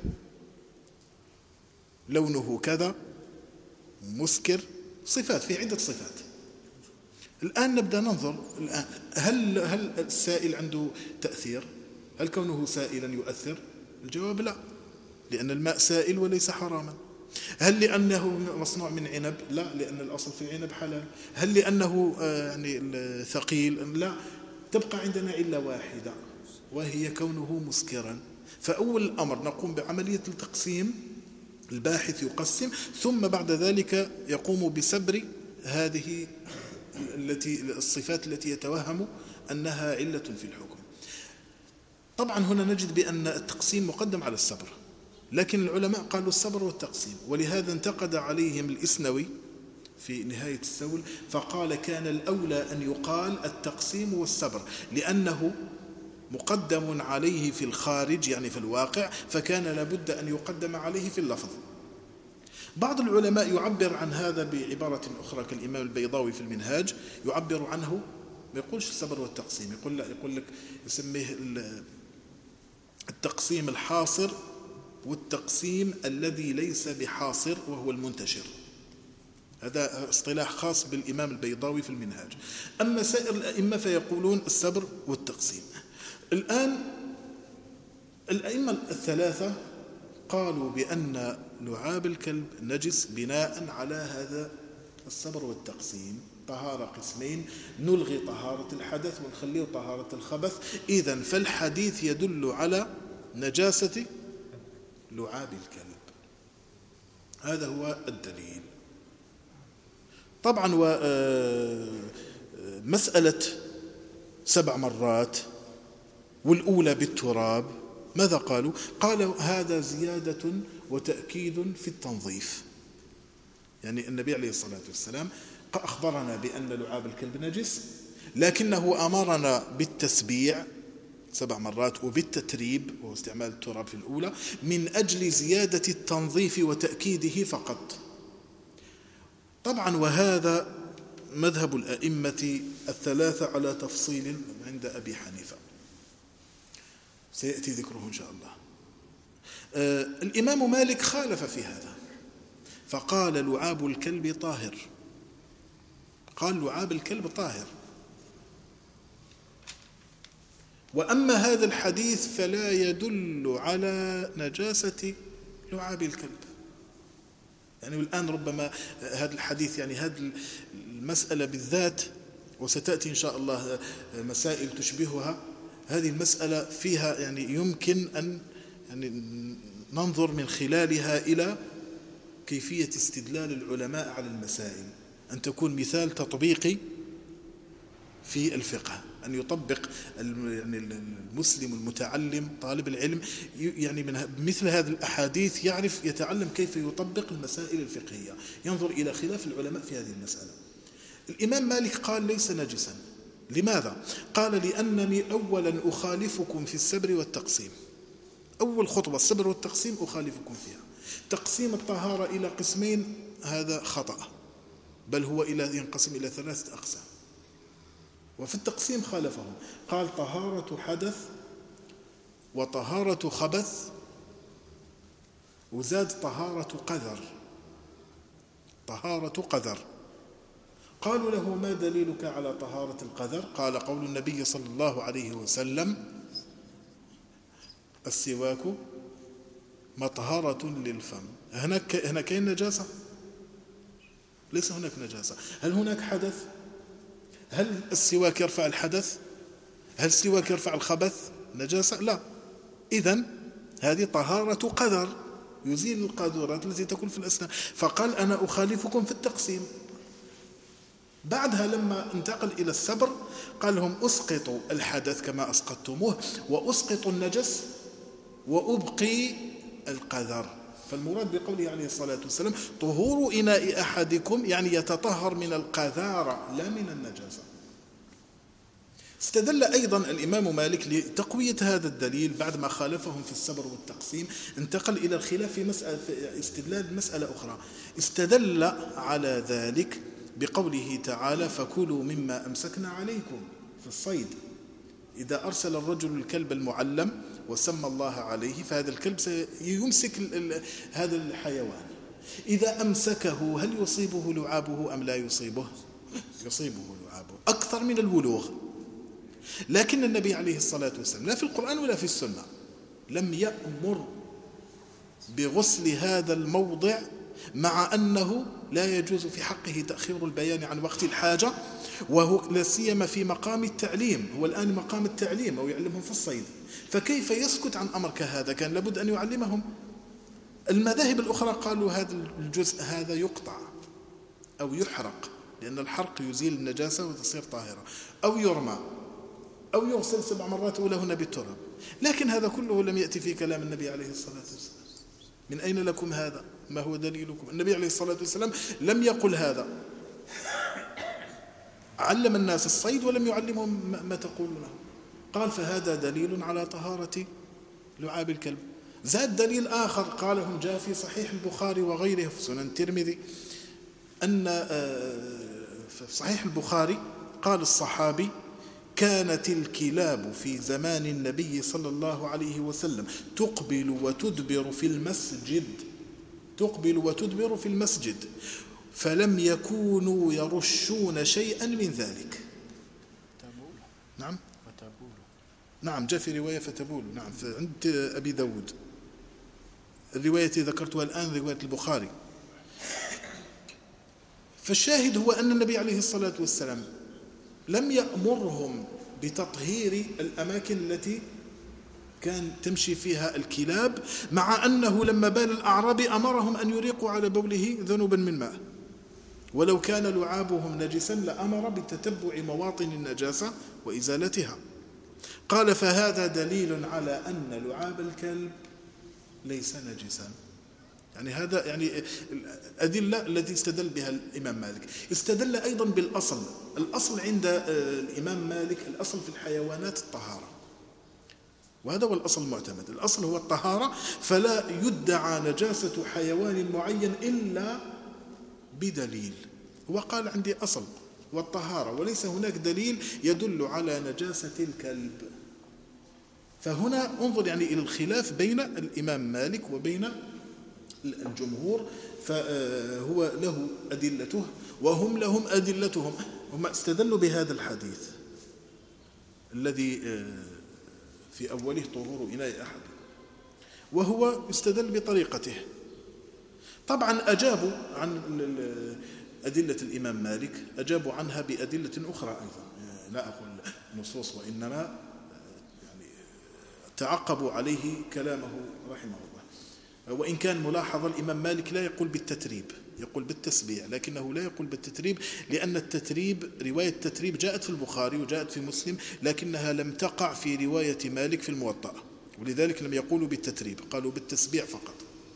لونه كذا مسكر، صفات، في عدة صفات. الآن نبدأ ننظر الآن هل السائل عنده تأثير؟ هل كونه سائلا يؤثر؟ الجواب لا، لأن الماء سائل وليس حراما. هل لأنه مصنوع من عنب؟ لا، لأن الأصل في العنب حلال. هل لأنه يعني ثقيل؟ لا، تبقى عندنا إلا واحدة وهي كونه مسكرا. فأول الأمر نقوم بعملية التقسيم، الباحث يقسم، ثم بعد ذلك يقوم بسبر هذه الصفات التي يتوهم أنها علة في الحكم. طبعا هنا نجد بأن التقسيم مقدم على السبر، لكن العلماء قالوا السبر والتقسيم، ولهذا انتقد عليهم الإسنوي في نهاية السول فقال كان الأولى أن يقال التقسيم والسبر، لأنه مقدم عليه في الخارج يعني في الواقع، فكان لابد أن يقدم عليه في اللفظ. بعض العلماء يعبر عن هذا بعبارة أخرى كالإمام البيضاوي في المنهاج، يعبر عنه ما يقولش السبر والتقسيم، يقول لا، يقول لك يسميه التقسيم الحاصر والتقسيم الذي ليس بحاصر وهو المنتشر. هذا اصطلاح خاص بالإمام البيضاوي في المنهاج. أما سائر الأئمة فيقولون السبر والتقسيم. الآن الأئمة الثلاثة قالوا بأن لعاب الكلب نجس بناء على هذا السبر والتقسيم. طهارة قسمين، نلغي طهارة الحدث ونخليه طهارة الخبث. إذن فالحديث يدل على نجاسة لعاب الكلب، هذا هو الدليل. طبعا مسألة 7 مرات والأولى بالتراب، ماذا قالوا؟ قالوا هذا زيادة وتأكيد في التنظيف. يعني النبي عليه الصلاة والسلام أخبرنا بأن لعاب الكلب نجس، لكنه أمرنا بالتسبيع 7 مرات وبالتتريب واستعمال التراب في الأولى من أجل زيادة التنظيف وتأكيده فقط. طبعا وهذا مذهب الأئمة الثلاثة على تفصيل عند أبي حنيفة سيأتي ذكره إن شاء الله. الإمام مالك خالف في هذا فقال لعاب الكلب طاهر، قال لعاب الكلب طاهر. وأما هذا الحديث فلا يدل على نجاسة لعاب الكلب. يعني الآن ربما هذا الحديث يعني هذه المسألة بالذات، وستأتي إن شاء الله مسائل تشبهها، هذه المسألة فيها يعني يمكن أن يعني ننظر من خلالها إلى كيفية استدلال العلماء على المسائل، أن تكون مثال تطبيقي في الفقه، أن يطبق يعني المسلم المتعلم طالب العلم يعني من مثل هذه الأحاديث يعرف يتعلم كيف يطبق المسائل الفقهية، ينظر إلى خلاف العلماء في هذه المسألة. الإمام مالك قال ليس نجسا. لماذا؟ قال لأنني أولا أخالفكم في السبر والتقسيم، أول خطوة السبر والتقسيم أخالفكم فيها. تقسيم الطهارة إلى قسمين هذا خطأ، بل هو ينقسم إلى 3 أقسام، وفي التقسيم خالفهم، قال طهارة حدث وطهارة خبث، وزاد طهارة قذر، طهارة قذر. قالوا له ما دليلك على طهارة القذر؟ قال قول النبي صلى الله عليه وسلم السواك مطهرة للفم. هنا كاين نجاسة؟ ليس هناك نجاسة. هل هناك حدث؟ هل السواك يرفع الحدث؟ هل السواك يرفع الخبث نجاسة؟ لا. إذن هذه طهارة قذر، يزيل القاذورات التي تكون في الأسنان. فقال أنا أخالفكم في التقسيم. بعدها لما انتقل إلى السبر قال لهم أسقطوا الحدث كما أسقطتموه، وأسقطوا النجس، وأبقي القذر. فالمراد بقوله عليه الصلاة والسلام طهور إناء أحدكم يعني يتطهر من القذارة لا من النجاسة. استدل أيضا الإمام مالك لتقوية هذا الدليل بعد ما خالفهم في السبر والتقسيم، انتقل إلى الخلاف في استدلال مسألة أخرى. استدل على ذلك بقوله تعالى فكلوا مما أمسكنا عليكم في الصيد، إذا أرسل الرجل الكلب المعلم وسمى الله عليه فهذا الكلب سيمسك هذا الحيوان. إذا أمسكه هل يصيبه لعابه أم لا يصيبه؟ يصيبه لعابه أكثر من الولوغ. لكن النبي عليه الصلاة والسلام لا في القرآن ولا في السنة لم يأمر بغسل هذا الموضع، مع أنه لا يجوز في حقه تأخير البيان عن وقت الحاجة، وهو لا سيما في مقام التعليم. هو الآن مقام التعليم أو يعلمهم في الصيد، فكيف يسكت عن أمر كهذا؟ كان لابد أن يعلمهم. المذاهب الأخرى قالوا هذا الجزء هذا يقطع أو يحرق، لأن الحرق يزيل النجاسة وتصير طاهرة، أو يرمى أو يغسل 7 مرات أولهن بالتراب. لكن هذا كله لم يأتي في كلام النبي عليه الصلاة والسلام. من أين لكم هذا؟ ما هو دليلكم؟ النبي عليه الصلاة والسلام لم يقل هذا، علم الناس الصيد ولم يعلمهم ما تقولونه. قال فهذا دليل على طهارة لعاب الكلب. زاد دليل آخر قالهم جاء في صحيح البخاري وغيره في سنن الترمذي أن في صحيح البخاري قال الصحابي كانت الكلاب في زمان النبي صلى الله عليه وسلم تقبل وتدبر في المسجد، تقبل وتدبر في المسجد، فلم يكونوا يرشون شيئا من ذلك. نعم نعم جاء في رواية فتبول، نعم عند أبي داود. الرواية التي ذكرتها الآن رواية البخاري. فالشاهد هو أن النبي عليه الصلاة والسلام لم يأمرهم بتطهير الأماكن التي كان تمشي فيها الكلاب، مع أنه لما بال الأعرابي أمرهم أن يريقوا على بوله ذنوبا من ماء، ولو كان لعابهم نجسا لأمر بتتبع مواطن النجاسة وإزالتها. قال فهذا دليل على أن لعاب الكلب ليس نجسا. يعني هذا يعني الأدلة التي استدل بها الإمام مالك. استدل أيضا بالأصل. الأصل عند الإمام مالك الأصل في الحيوانات الطهارة، وهذا هو الأصل المعتمد. الأصل هو الطهارة، فلا يدعى نجاسة حيوان معين إلا بدليل. هو قال عندي أصل والطهارة، وليس هناك دليل يدل على نجاسة الكلب. فهنا انظر يعني إلى الخلاف بين الإمام مالك وبين الجمهور، فهو له أدلته وهم لهم أدلتهم. هم استدلوا بهذا الحديث الذي في أوله طهور إناء أحد، وهو استدل بطريقته. طبعا أجابوا عن أدلة الإمام مالك، أجابوا عنها بأدلة أخرى أيضا، لا أقول نصوص، وإنما يعني تعقبوا عليه كلامه رحمه الله. وإن كان ملاحظة الإمام مالك لا يقول بالتتريب، يقول بالتسبيع، لكنه لا يقول بالتتريب، لأن التتريب رواية التتريب جاءت في البخاري وجاءت في مسلم، لكنها لم تقع في رواية مالك في الموطأ، ولذلك لم يقولوا بالتتريب، قالوا بالتسبيع فقط.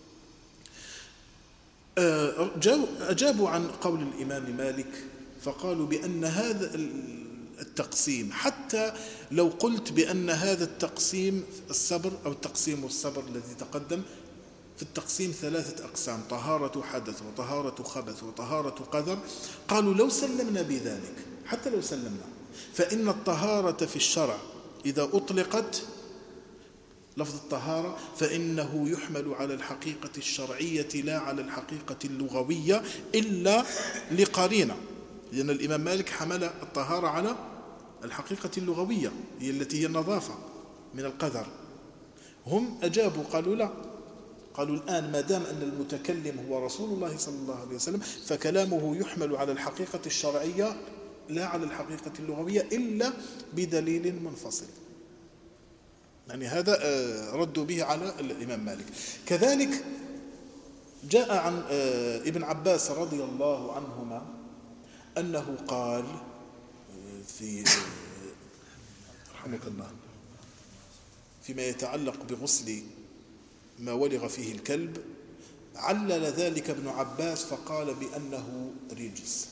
أجابوا عن قول الإمام مالك فقالوا بأن هذا التقسيم، حتى لو قلت بأن هذا التقسيم الصبر أو تقسيم الصبر الذي تقدم، في التقسيم 3 أقسام: طهارة حدث وطهارة خبث وطهارة قدر. قالوا لو سلمنا بذلك، حتى لو سلمنا، فإن الطهارة في الشرع إذا أطلقت لفظ الطهارة فإنه يحمل على الحقيقة الشرعية لا على الحقيقة اللغوية إلا لقرينة، لأن الإمام مالك حمل الطهارة على الحقيقة اللغوية هي التي هي النظافة من القذر. هم أجابوا قالوا لا، قالوا الآن ما دام أن المتكلم هو رسول الله صلى الله عليه وسلم فكلامه يحمل على الحقيقة الشرعية لا على الحقيقة اللغوية إلا بدليل منفصل. يعني هذا ردوا به على الإمام مالك. كذلك جاء عن ابن عباس رضي الله عنهما أنه قال في رحمك الله فيما يتعلق بغسل ما ولغ فيه الكلب، علل ذلك ابن عباس فقال بأنه رجس.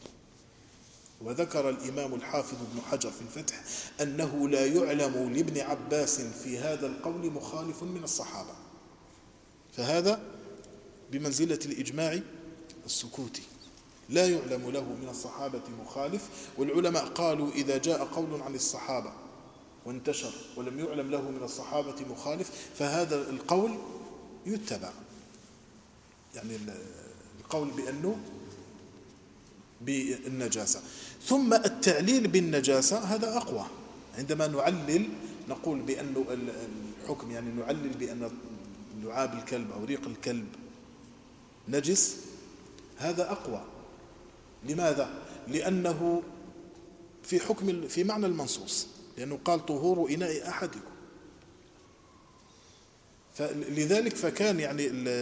وذكر الإمام الحافظ ابن حجر في الفتح أنه لا يعلم لابن عباس في هذا القول مخالف من الصحابة، فهذا بمنزلة الإجماع السكوتي، لا يعلم له من الصحابة مخالف. والعلماء قالوا إذا جاء قول عن الصحابة وانتشر ولم يعلم له من الصحابة مخالف فهذا القول يتبع، يعني القول بأنه بالنجاسة. ثم التعليل بالنجاسة هذا أقوى، عندما نعلل نقول بأنه الحكم، يعني نعلل بأن لعاب الكلب أو ريق الكلب نجس، هذا أقوى. لماذا؟ لأنه في حكم في معنى المنصوص، لأنه قال طهور إناء أحدكم. فلذلك فكان يعني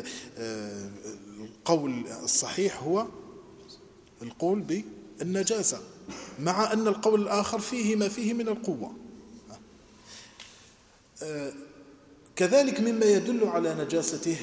القول الصحيح هو القول بالنجاسة، مع أن القول الآخر فيه ما فيه من القوة. كذلك مما يدل على نجاسته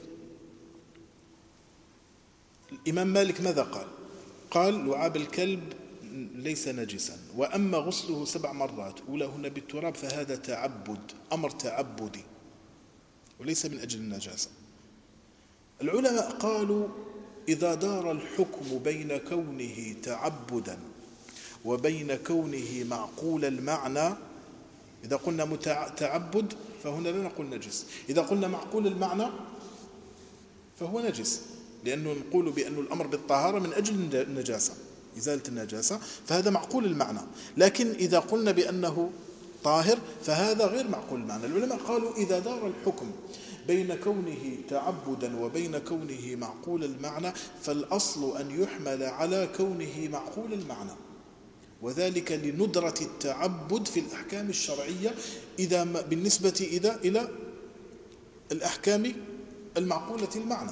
الإمام مالك ماذا قال؟ قال لعاب الكلب ليس نجسا، وأما غسله 7 مرات أولاهن بالتراب فهذا تعبد، أمر تعبدي وليس من أجل النجاسة. العلماء قالوا إذا دار الحكم بين كونه تعبدا وبين كونه معقول المعنى، إذا قلنا تعبد فهنا لا نقول نجس، إذا قلنا معقول المعنى فهو نجس، لأنه نقول بأن الأمر بالطهارة من أجل النجاسة، إزالة النجاسة، فهذا معقول المعنى. لكن إذا قلنا بأنه طاهر فهذا غير معقول المعنى. العلماء قالوا إذا دار الحكم بين كونه تعبدا وبين كونه معقول المعنى فالأصل أن يحمل على كونه معقول المعنى، وذلك لندرة التعبد في الأحكام الشرعية إذا بالنسبة إلى الأحكام المعقولة المعنى.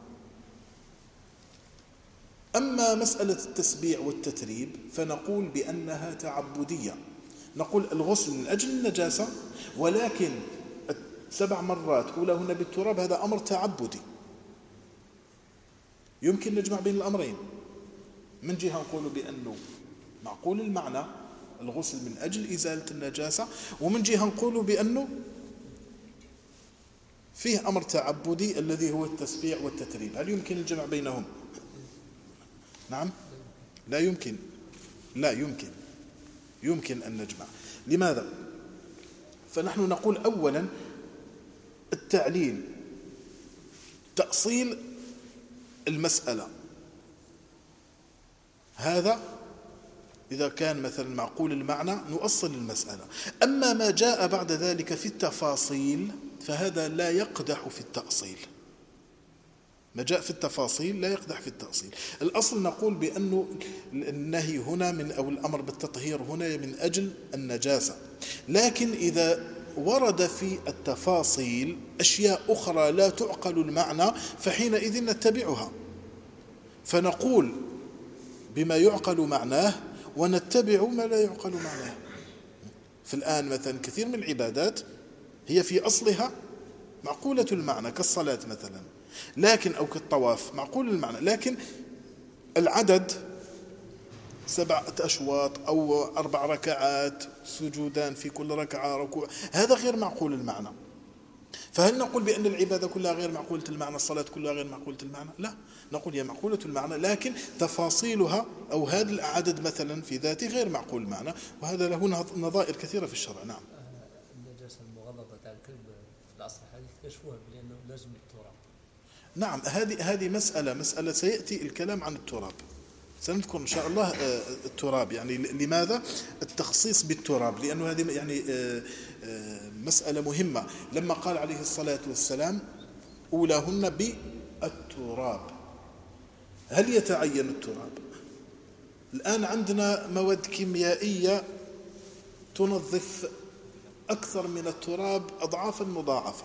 أما مسألة التسبيع والتتريب فنقول بأنها تعبدية، نقول الغسل من أجل النجاسة، ولكن 7 مرات أولاهن بالتراب هذا أمر تعبدي. يمكن نجمع بين الأمرين، من جهة نقول بأنه معقول المعنى الغسل من أجل إزالة النجاسة، ومن جهة نقول بأنه فيه أمر تعبدي الذي هو التسبيع والتتريب. هل يمكن الجمع بينهم؟ نعم، لا يمكن، لا يمكن، يمكن أن نجمع. لماذا؟ فنحن نقول أولا التعليل تأصيل المسألة، هذا إذا كان مثلا معقول المعنى نؤصل المسألة. أما ما جاء بعد ذلك في التفاصيل فهذا لا يقدح في التأصيل، ما جاء في التفاصيل لا يقدح في التأصيل. الأصل نقول بأنه النهي هنا أو الأمر بالتطهير هنا من أجل النجاسة، لكن إذا ورد في التفاصيل أشياء أخرى لا تعقل المعنى فحينئذ نتبعها، فنقول بما يعقل معناه ونتبع ما لا يعقل معناه. فالآن مثلا كثير من العبادات هي في أصلها معقولة المعنى كالصلاة مثلا، لكن أو كالطواف معقول المعنى، لكن العدد 7 أشواط أو 4 ركعات سجودان في كل ركعة ركوع، هذا غير معقول المعنى. فهل نقول بأن العبادة كلها غير معقولة المعنى، الصلاة كلها غير معقولة المعنى؟ لا، نقول هي معقولة المعنى لكن تفاصيلها أو هذا العدد مثلا في ذاته غير معقول المعنى، وهذا له نظائر كثيرة في الشرع. نعم. النجاسة المغلظة تاع الكلب في العصر الحديث كشفوها بأنه لازم التراب. نعم، هذه مسألة سيأتي الكلام عن التراب، سنذكر إن شاء الله التراب. يعني لماذا التخصيص بالتراب؟ لأنه هذه يعني مسألة مهمة. لما قال عليه الصلاة والسلام أولاهن بالتراب، هل يتعين التراب؟ الآن عندنا مواد كيميائية تنظف أكثر من التراب أضعافا مضاعفة.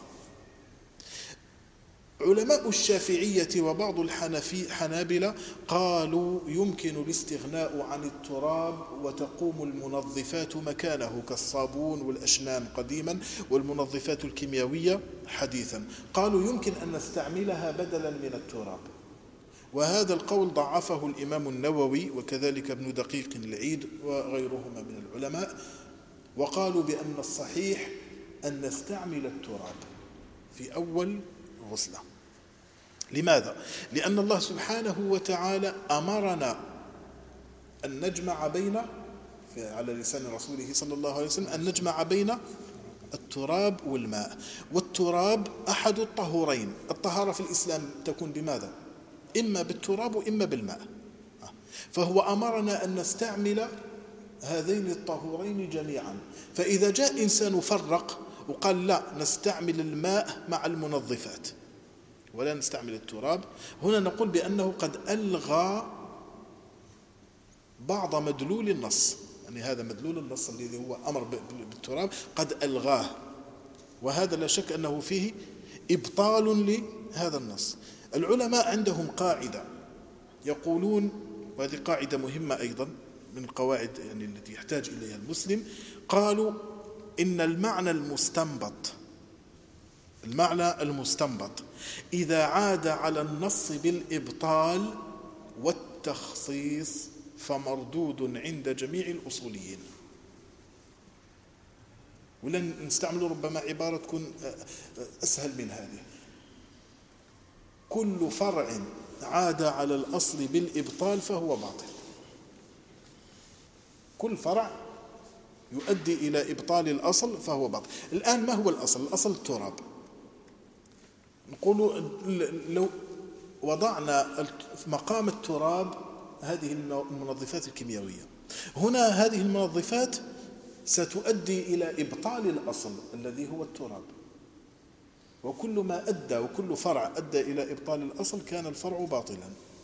علماء الشافعية وبعض الحنابلة قالوا يمكن الاستغناء عن التراب وتقوم المنظفات مكانه كالصابون والأشنان قديما والمنظفات الكيميائية حديثا. قالوا يمكن أن نستعملها بدلا من التراب، وهذا القول ضعفه الإمام النووي وكذلك ابن دقيق العيد وغيرهما من العلماء، وقالوا بأن الصحيح أن نستعمل التراب في أول غسلة. لماذا؟ لأن الله سبحانه وتعالى أمرنا أن نجمع بين على لسان رسوله صلى الله عليه وسلم أن نجمع بين التراب والماء. والتراب أحد الطهورين. الطهارة في الإسلام تكون بماذا؟ إما بالتراب وإما بالماء. فهو أمرنا أن نستعمل هذين الطهورين جميعا. فإذا جاء إنسان فرق وقال لا نستعمل الماء مع المنظفات ولا نستعمل التراب، هنا نقول بأنه قد ألغى بعض مدلول النص. يعني هذا مدلول النص الذي هو أمر بالتراب قد ألغاه، وهذا لا شك أنه فيه إبطال لهذا النص. العلماء عندهم قاعدة يقولون، وهذه قاعدة مهمة أيضا من القواعد يعني التي يحتاج إليها المسلم، قالوا إن المعنى المستنبط إذا عاد على النص بالإبطال والتخصيص فمردود عند جميع الأصوليين. ولن نستعمل ربما عبارة تكون أسهل من هذه: كل فرع عاد على الأصل بالإبطال فهو باطل. كل فرع يؤدي إلى إبطال الأصل فهو باطل. الآن ما هو الأصل؟ الأصل التراب. نقول لو وضعنا مقام التراب هذه المنظفات الكيميائية، هنا هذه المنظفات ستؤدي إلى إبطال الأصل الذي هو التراب، وكل ما أدى وكل فرع أدى إلى إبطال الأصل كان الفرع باطلا.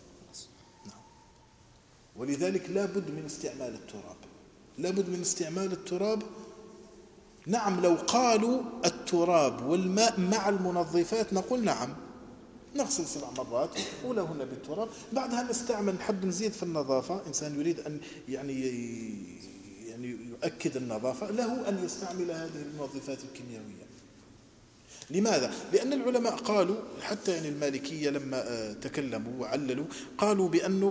ولذلك لا بد من استعمال التراب، لا بد من استعمال التراب. نعم، لو قالوا التراب والماء مع المنظفات نقول نعم، نغسل 7 مرات أولهن بالتراب، بعدها نستعمل، نحب نزيد في النظافة. إنسان يريد أن يعني يؤكد النظافة، له أن يستعمل هذه المنظفات الكيميائية. لماذا؟ لأن العلماء قالوا، حتى يعني المالكية لما تكلموا وعللوا قالوا بأنه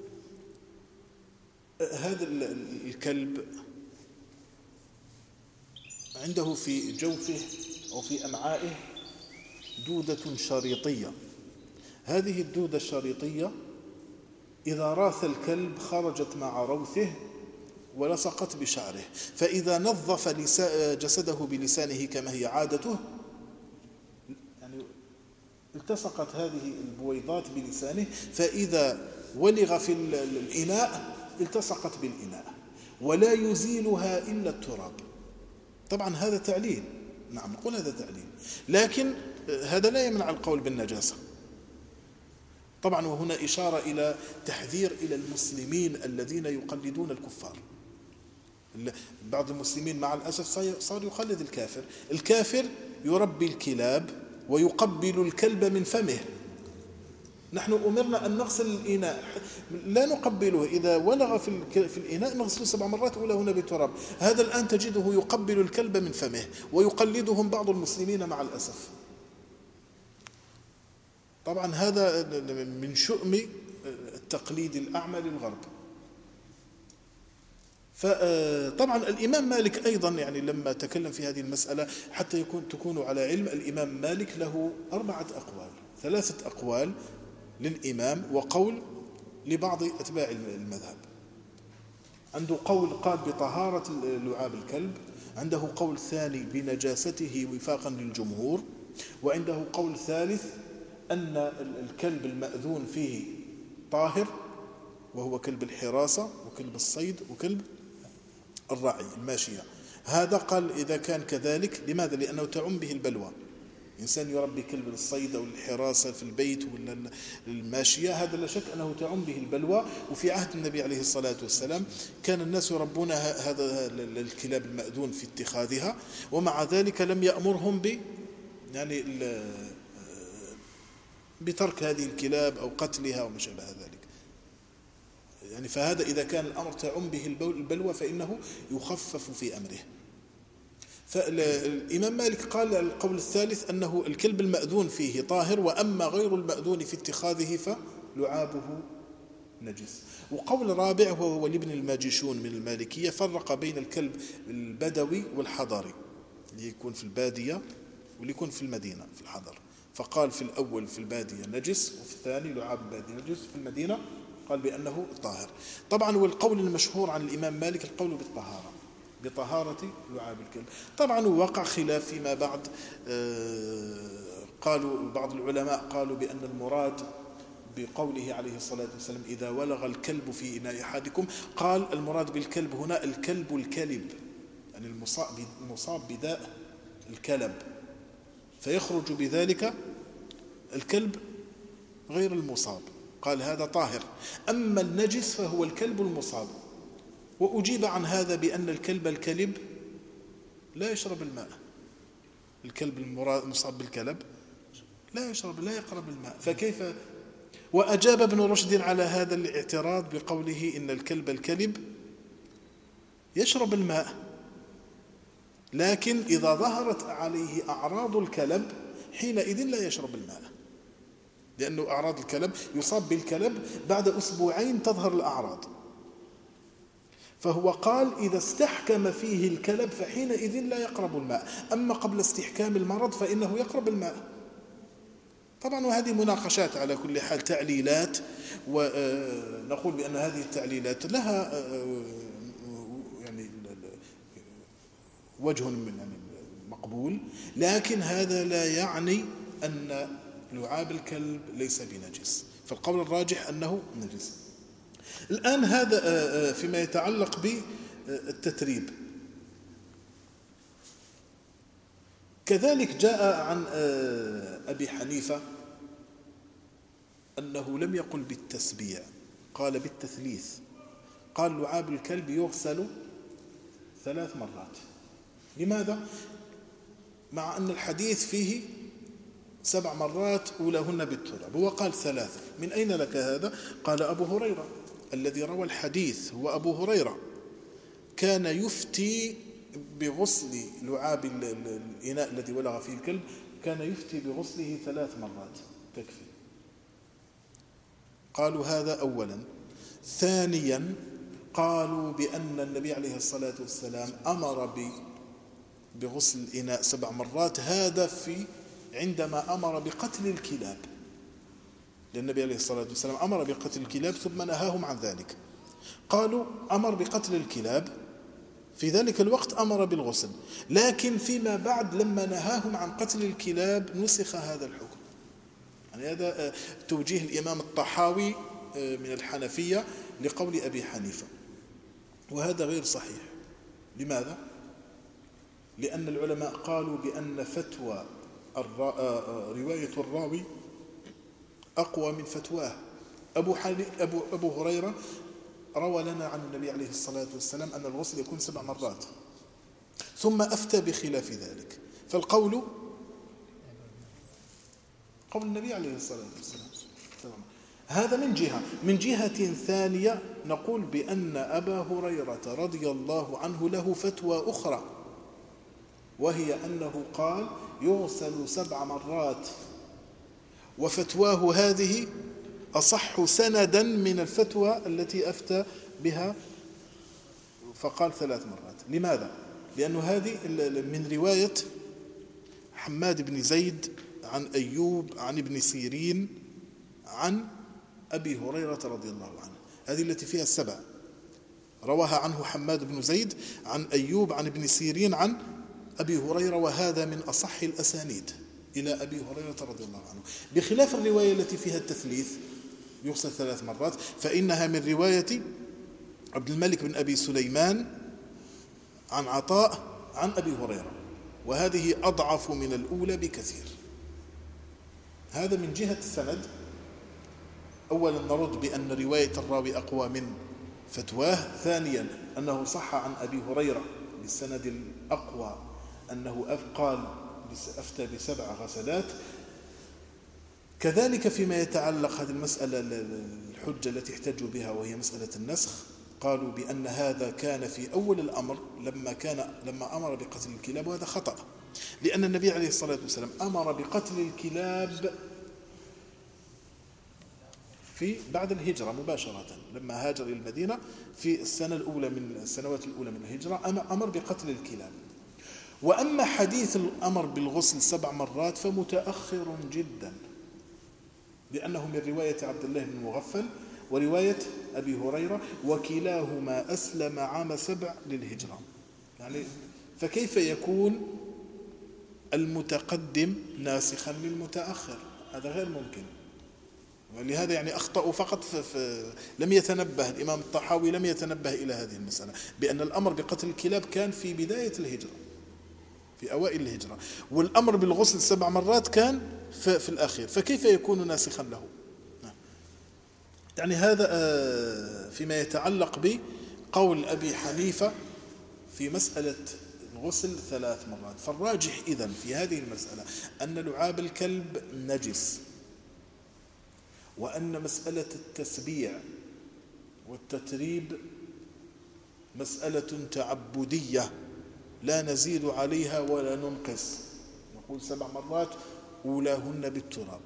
هذا الكلب عنده في جوفه أو في أمعائه دودة شريطية. هذه الدودة الشريطية إذا راث الكلب خرجت مع روثه ولصقت بشعره، فإذا نظف جسده بلسانه كما هي عادته، يعني التصقت هذه البويضات بلسانه، فإذا ولغ في الإناء التصقت بالإناء ولا يزيلها إلا التراب. طبعا هذا تعليل، نعم نقول هذا تعليل، لكن هذا لا يمنع القول بالنجاسة طبعا. وهنا إشارة إلى تحذير إلى المسلمين الذين يقلدون الكفار. بعض المسلمين مع الأسف صار يقلد الكافر. الكافر يربي الكلاب ويقبل الكلب من فمه. نحن أمرنا أن نغسل الإناء، لا نقبله. إذا ولغ في الإناء نغسله 7 مرات أولهن بالتراب. هذا الآن تجده يقبل الكلب من فمه، ويقلدهم بعض المسلمين مع الأسف. طبعا هذا من شؤم التقليد الأعمى للغرب. فطبعا الإمام مالك أيضا يعني لما تكلم في هذه المسألة، حتى تكونوا على علم، الإمام مالك له 4 أقوال، 3 أقوال للإمام وقول لبعض أتباع المذهب. عنده قول قال بطهارة لعاب الكلب، عنده قول ثاني بنجاسته وفاقا للجمهور، وعنده قول ثالث أن الكلب المأذون فيه طاهر، وهو كلب الحراسة وكلب الصيد وكلب الرعي الماشية. هذا قال إذا كان كذلك، لماذا؟ لأنه تعم به البلوى. إنسان يربي كلب للصيد أو الحراسة في البيت ولا الماشية، هذا لا شك أنه تعم به البلوى. وفي عهد النبي عليه الصلاة والسلام كان الناس يربون هذا الكلاب المأذون في اتخاذها، ومع ذلك لم يأمرهم يعني بترك هذه الكلاب أو قتلها وما شابه ذلك. يعني فهذا إذا كان الأمر تعم به البلوى فإنه يخفف في أمره. فالإمام مالك قال القول الثالث أنه الكلب المأذون فيه طاهر، وأما غير المأذون في اتخاذه فلعابه نجس. وقول رابع وهو لابن الماجشون من المالكية، فرق بين الكلب البدوي والحضري، اللي يكون في البادية واللي يكون في المدينة في الحضر. فقال في الأول في البادية نجس، وفي الثاني لعاب البادية نجس، في المدينة قال بأنه طاهر. طبعا والقول المشهور عن الإمام مالك القول بالطهارة، بطهارة لعاب الكلب. طبعا وقع خلاف فيما بعد، قالوا بعض العلماء قالوا بأن المراد بقوله عليه الصلاة والسلام إذا ولغ الكلب في إناء أحدكم، قال المراد بالكلب هنا الكلب الكلب، يعني المصاب بداء الكلب، فيخرج بذلك الكلب غير المصاب، قال هذا طاهر. أما النجس فهو الكلب المصاب. وأجيب عن هذا بأن الكلب الكلب لا يشرب الماء، الكلب المصاب بالكلب لا يقرب الماء، فكيف؟ وأجاب ابن رشد على هذا الاعتراض بقوله إن الكلب الكلب يشرب الماء، لكن إذا ظهرت عليه أعراض الكلب حينئذ لا يشرب الماء، لأنه أعراض الكلب يصاب بالكلب بعد أسبوعين تظهر الأعراض، فهو قال إذا استحكم فيه الكلب فحينئذ لا يقرب الماء، أما قبل استحكام المرض فإنه يقرب الماء. طبعا وهذه مناقشات على كل حال، تعليلات، ونقول بأن هذه التعليلات لها يعني وجه من مقبول، لكن هذا لا يعني أن لعاب الكلب ليس بنجس، فالقول الراجح أنه نجس. الآن هذا فيما يتعلق بالتتريب. كذلك جاء عن أبي حنيفة أنه لم يقل بالتسبيع، قال بالتثليث، قال لعاب الكلب يغسل 3 مرات. لماذا؟ مع أن الحديث فيه 7 مرات أولاهن بالتراب، هو قال 3. من أين لك هذا؟ قال أبو هريرة، الذي روى الحديث هو أبو هريرة، كان يفتي بغسل لعاب الإناء الذي ولغ فيه الكلب، كان يفتي بغسله 3 مرات تكفي. قالوا هذا أولا. ثانيا قالوا بأن النبي عليه الصلاة والسلام أمر بغسل الإناء 7 مرات، هذا عندما أمر بقتل الكلاب، لأن النبي عليه الصلاة والسلام أمر بقتل الكلاب ثم نهاهم عن ذلك. قالوا أمر بقتل الكلاب، في ذلك الوقت أمر بالغسل، لكن فيما بعد لما نهاهم عن قتل الكلاب نسخ هذا الحكم. يعني هذا توجيه الإمام الطحاوي من الحنفية لقول أبي حنيفة، وهذا غير صحيح. لماذا؟ لأن العلماء قالوا بأن فتوى رواية الراوي أقوى من فتواه. أبو هريرة روى لنا عن النبي عليه الصلاة والسلام أن الغسل يكون 7 مرات، ثم أفتى بخلاف ذلك، فالقول قول النبي عليه الصلاة والسلام. هذا من جهة ثانية نقول بأن أبا هريرة رضي الله عنه له فتوى أخرى، وهي أنه قال يغسل 7 مرات، وفتواه هذه أصح سندا من الفتوى التي أفتى بها فقال 3 مرات. لماذا؟ لأن هذه من رواية حماد بن زيد عن أيوب عن ابن سيرين عن أبي هريرة رضي الله عنه، هذه التي فيها 7، رواها عنه حماد بن زيد عن أيوب عن ابن سيرين عن أبي هريرة، وهذا من أصح الأسانيد إلى أبي هريرة رضي الله عنه، بخلاف الرواية التي فيها التثليث يغسل 3 مرات، فإنها من رواية عبد الملك بن أبي سليمان عن عطاء عن أبي هريرة، وهذه أضعف من الأولى بكثير. هذا من جهة السند. أولا نرد بأن رواية الراوي أقوى من فتواه. ثانيا أنه صح عن أبي هريرة بالسند الأقوى أنه قال أفتى ب7 غسلات. كذلك فيما يتعلق هذه المسألة الحجة التي احتجوا بها وهي مسألة النسخ، قالوا بأن هذا كان في أول الأمر لما أمر بقتل الكلاب، وهذا خطأ، لأن النبي عليه الصلاة والسلام أمر بقتل الكلاب بعد الهجرة مباشرة، لما هاجر إلى المدينة في السنوات الأولى من الهجرة أمر بقتل الكلاب. وأما حديث الأمر بالغسل 7 مرات فمتأخر جدا، لأنه من رواية عبد الله بن مغفل ورواية أبي هريرة وكلاهما أسلم عام 7 للهجرة. يعني فكيف يكون المتقدم ناسخا للمتأخر؟ هذا غير ممكن. ولهذا يعني أخطأوا فقط لم يتنبه الإمام الطحاوي لم يتنبه إلى هذه المسألة بأن الأمر بقتل الكلاب كان في بداية الهجرة، في أوائل الهجرة، والأمر بالغسل 7 مرات كان في الأخير، فكيف يكون ناسخا له؟ يعني هذا فيما يتعلق بقول أبي حنيفة في مسألة الغسل 3 مرات. فالراجح إذن في هذه المسألة أن لعاب الكلب نجس، وأن مسألة التسبيع والتتريب مسألة تعبدية لا نزيد عليها ولا ننقص، نقول 7 مرات أولاهن بالتراب.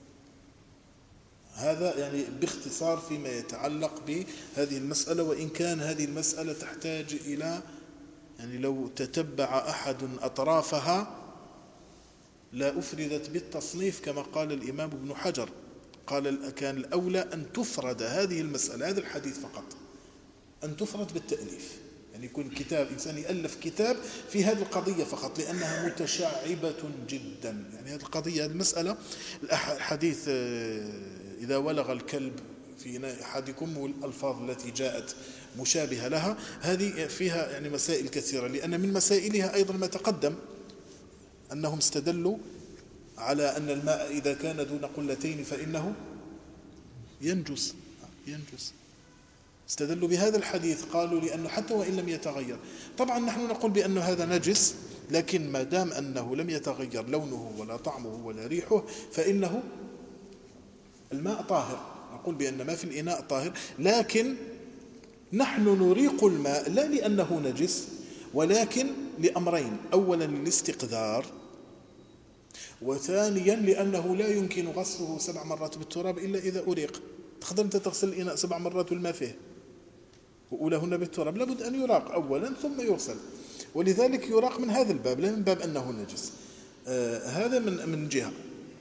هذا يعني باختصار فيما يتعلق بهذه المسألة، وإن كان هذه المسألة تحتاج إلى يعني لو تتبع أحد أطرافها لا أفردت بالتصنيف كما قال الإمام ابن حجر، قال كان الأولى أن تفرد هذه المسألة، هذا الحديث فقط أن تفرد بالتأليف، يعني يكون كتاب إنسان يألف كتاب في هذه القضية فقط، لأنها متشعبة جدا. يعني هذه القضية، هذه المسألة الحديث إذا ولغ الكلب في أحدكم والألفاظ التي جاءت مشابهة لها، هذه فيها يعني مسائل كثيرة، لأن من مسائلها أيضا ما تقدم أنهم استدلوا على أن الماء إذا كان دون قلتين فإنه ينجس. استدلوا بهذا الحديث، قالوا لأنه حتى وإن لم يتغير، طبعا نحن نقول بأن هذا نجس، لكن ما دام أنه لم يتغير لونه ولا طعمه ولا ريحه فإنه الماء طاهر، نقول بأن ما في الإناء طاهر، لكن نحن نريق الماء لا لأنه نجس، ولكن لأمرين: أولا للاستقذار، وثانيا لأنه لا يمكن غسله 7 مرات بالتراب إلا إذا أريق. تقدر أنت تغسل الإناء 7 مرات والماء فيه وأولاهن بالتراب، لابد أن يراق أولا ثم يغسل، ولذلك يراق من هذا الباب لا من باب أنه نجس. هذا من جهة.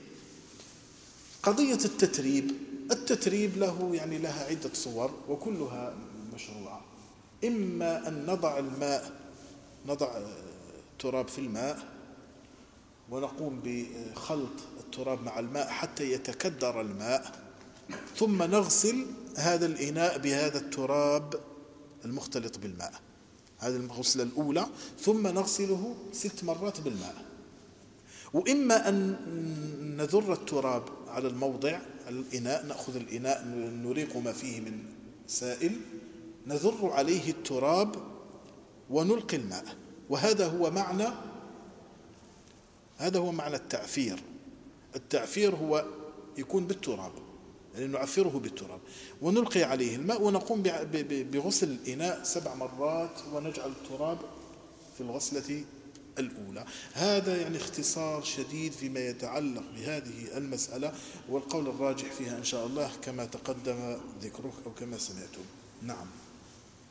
قضية التتريب له يعني لها عدة صور وكلها مشروعة. إما أن نضع التراب في الماء ونقوم بخلط التراب مع الماء حتى يتكدر الماء، ثم نغسل هذا الإناء بهذا التراب المختلط بالماء، هذه الغسلة الأولى، ثم نغسله 6 مرات بالماء. وإما أن نذر التراب على الموضع، على الإناء، نأخذ الإناء نريق ما فيه من سائل، نذر عليه التراب ونلقي الماء، وهذا هو معنى التعفير. التعفير هو يكون بالتراب، يعني نعفره بالتراب ونلقي عليه الماء ونقوم بغسل الإناء 7 مرات ونجعل التراب في الغسلة الأولى. هذا يعني اختصار شديد فيما يتعلق بهذه المسألة، والقول الراجح فيها إن شاء الله كما تقدم ذكره أو كما سمعتم. نعم.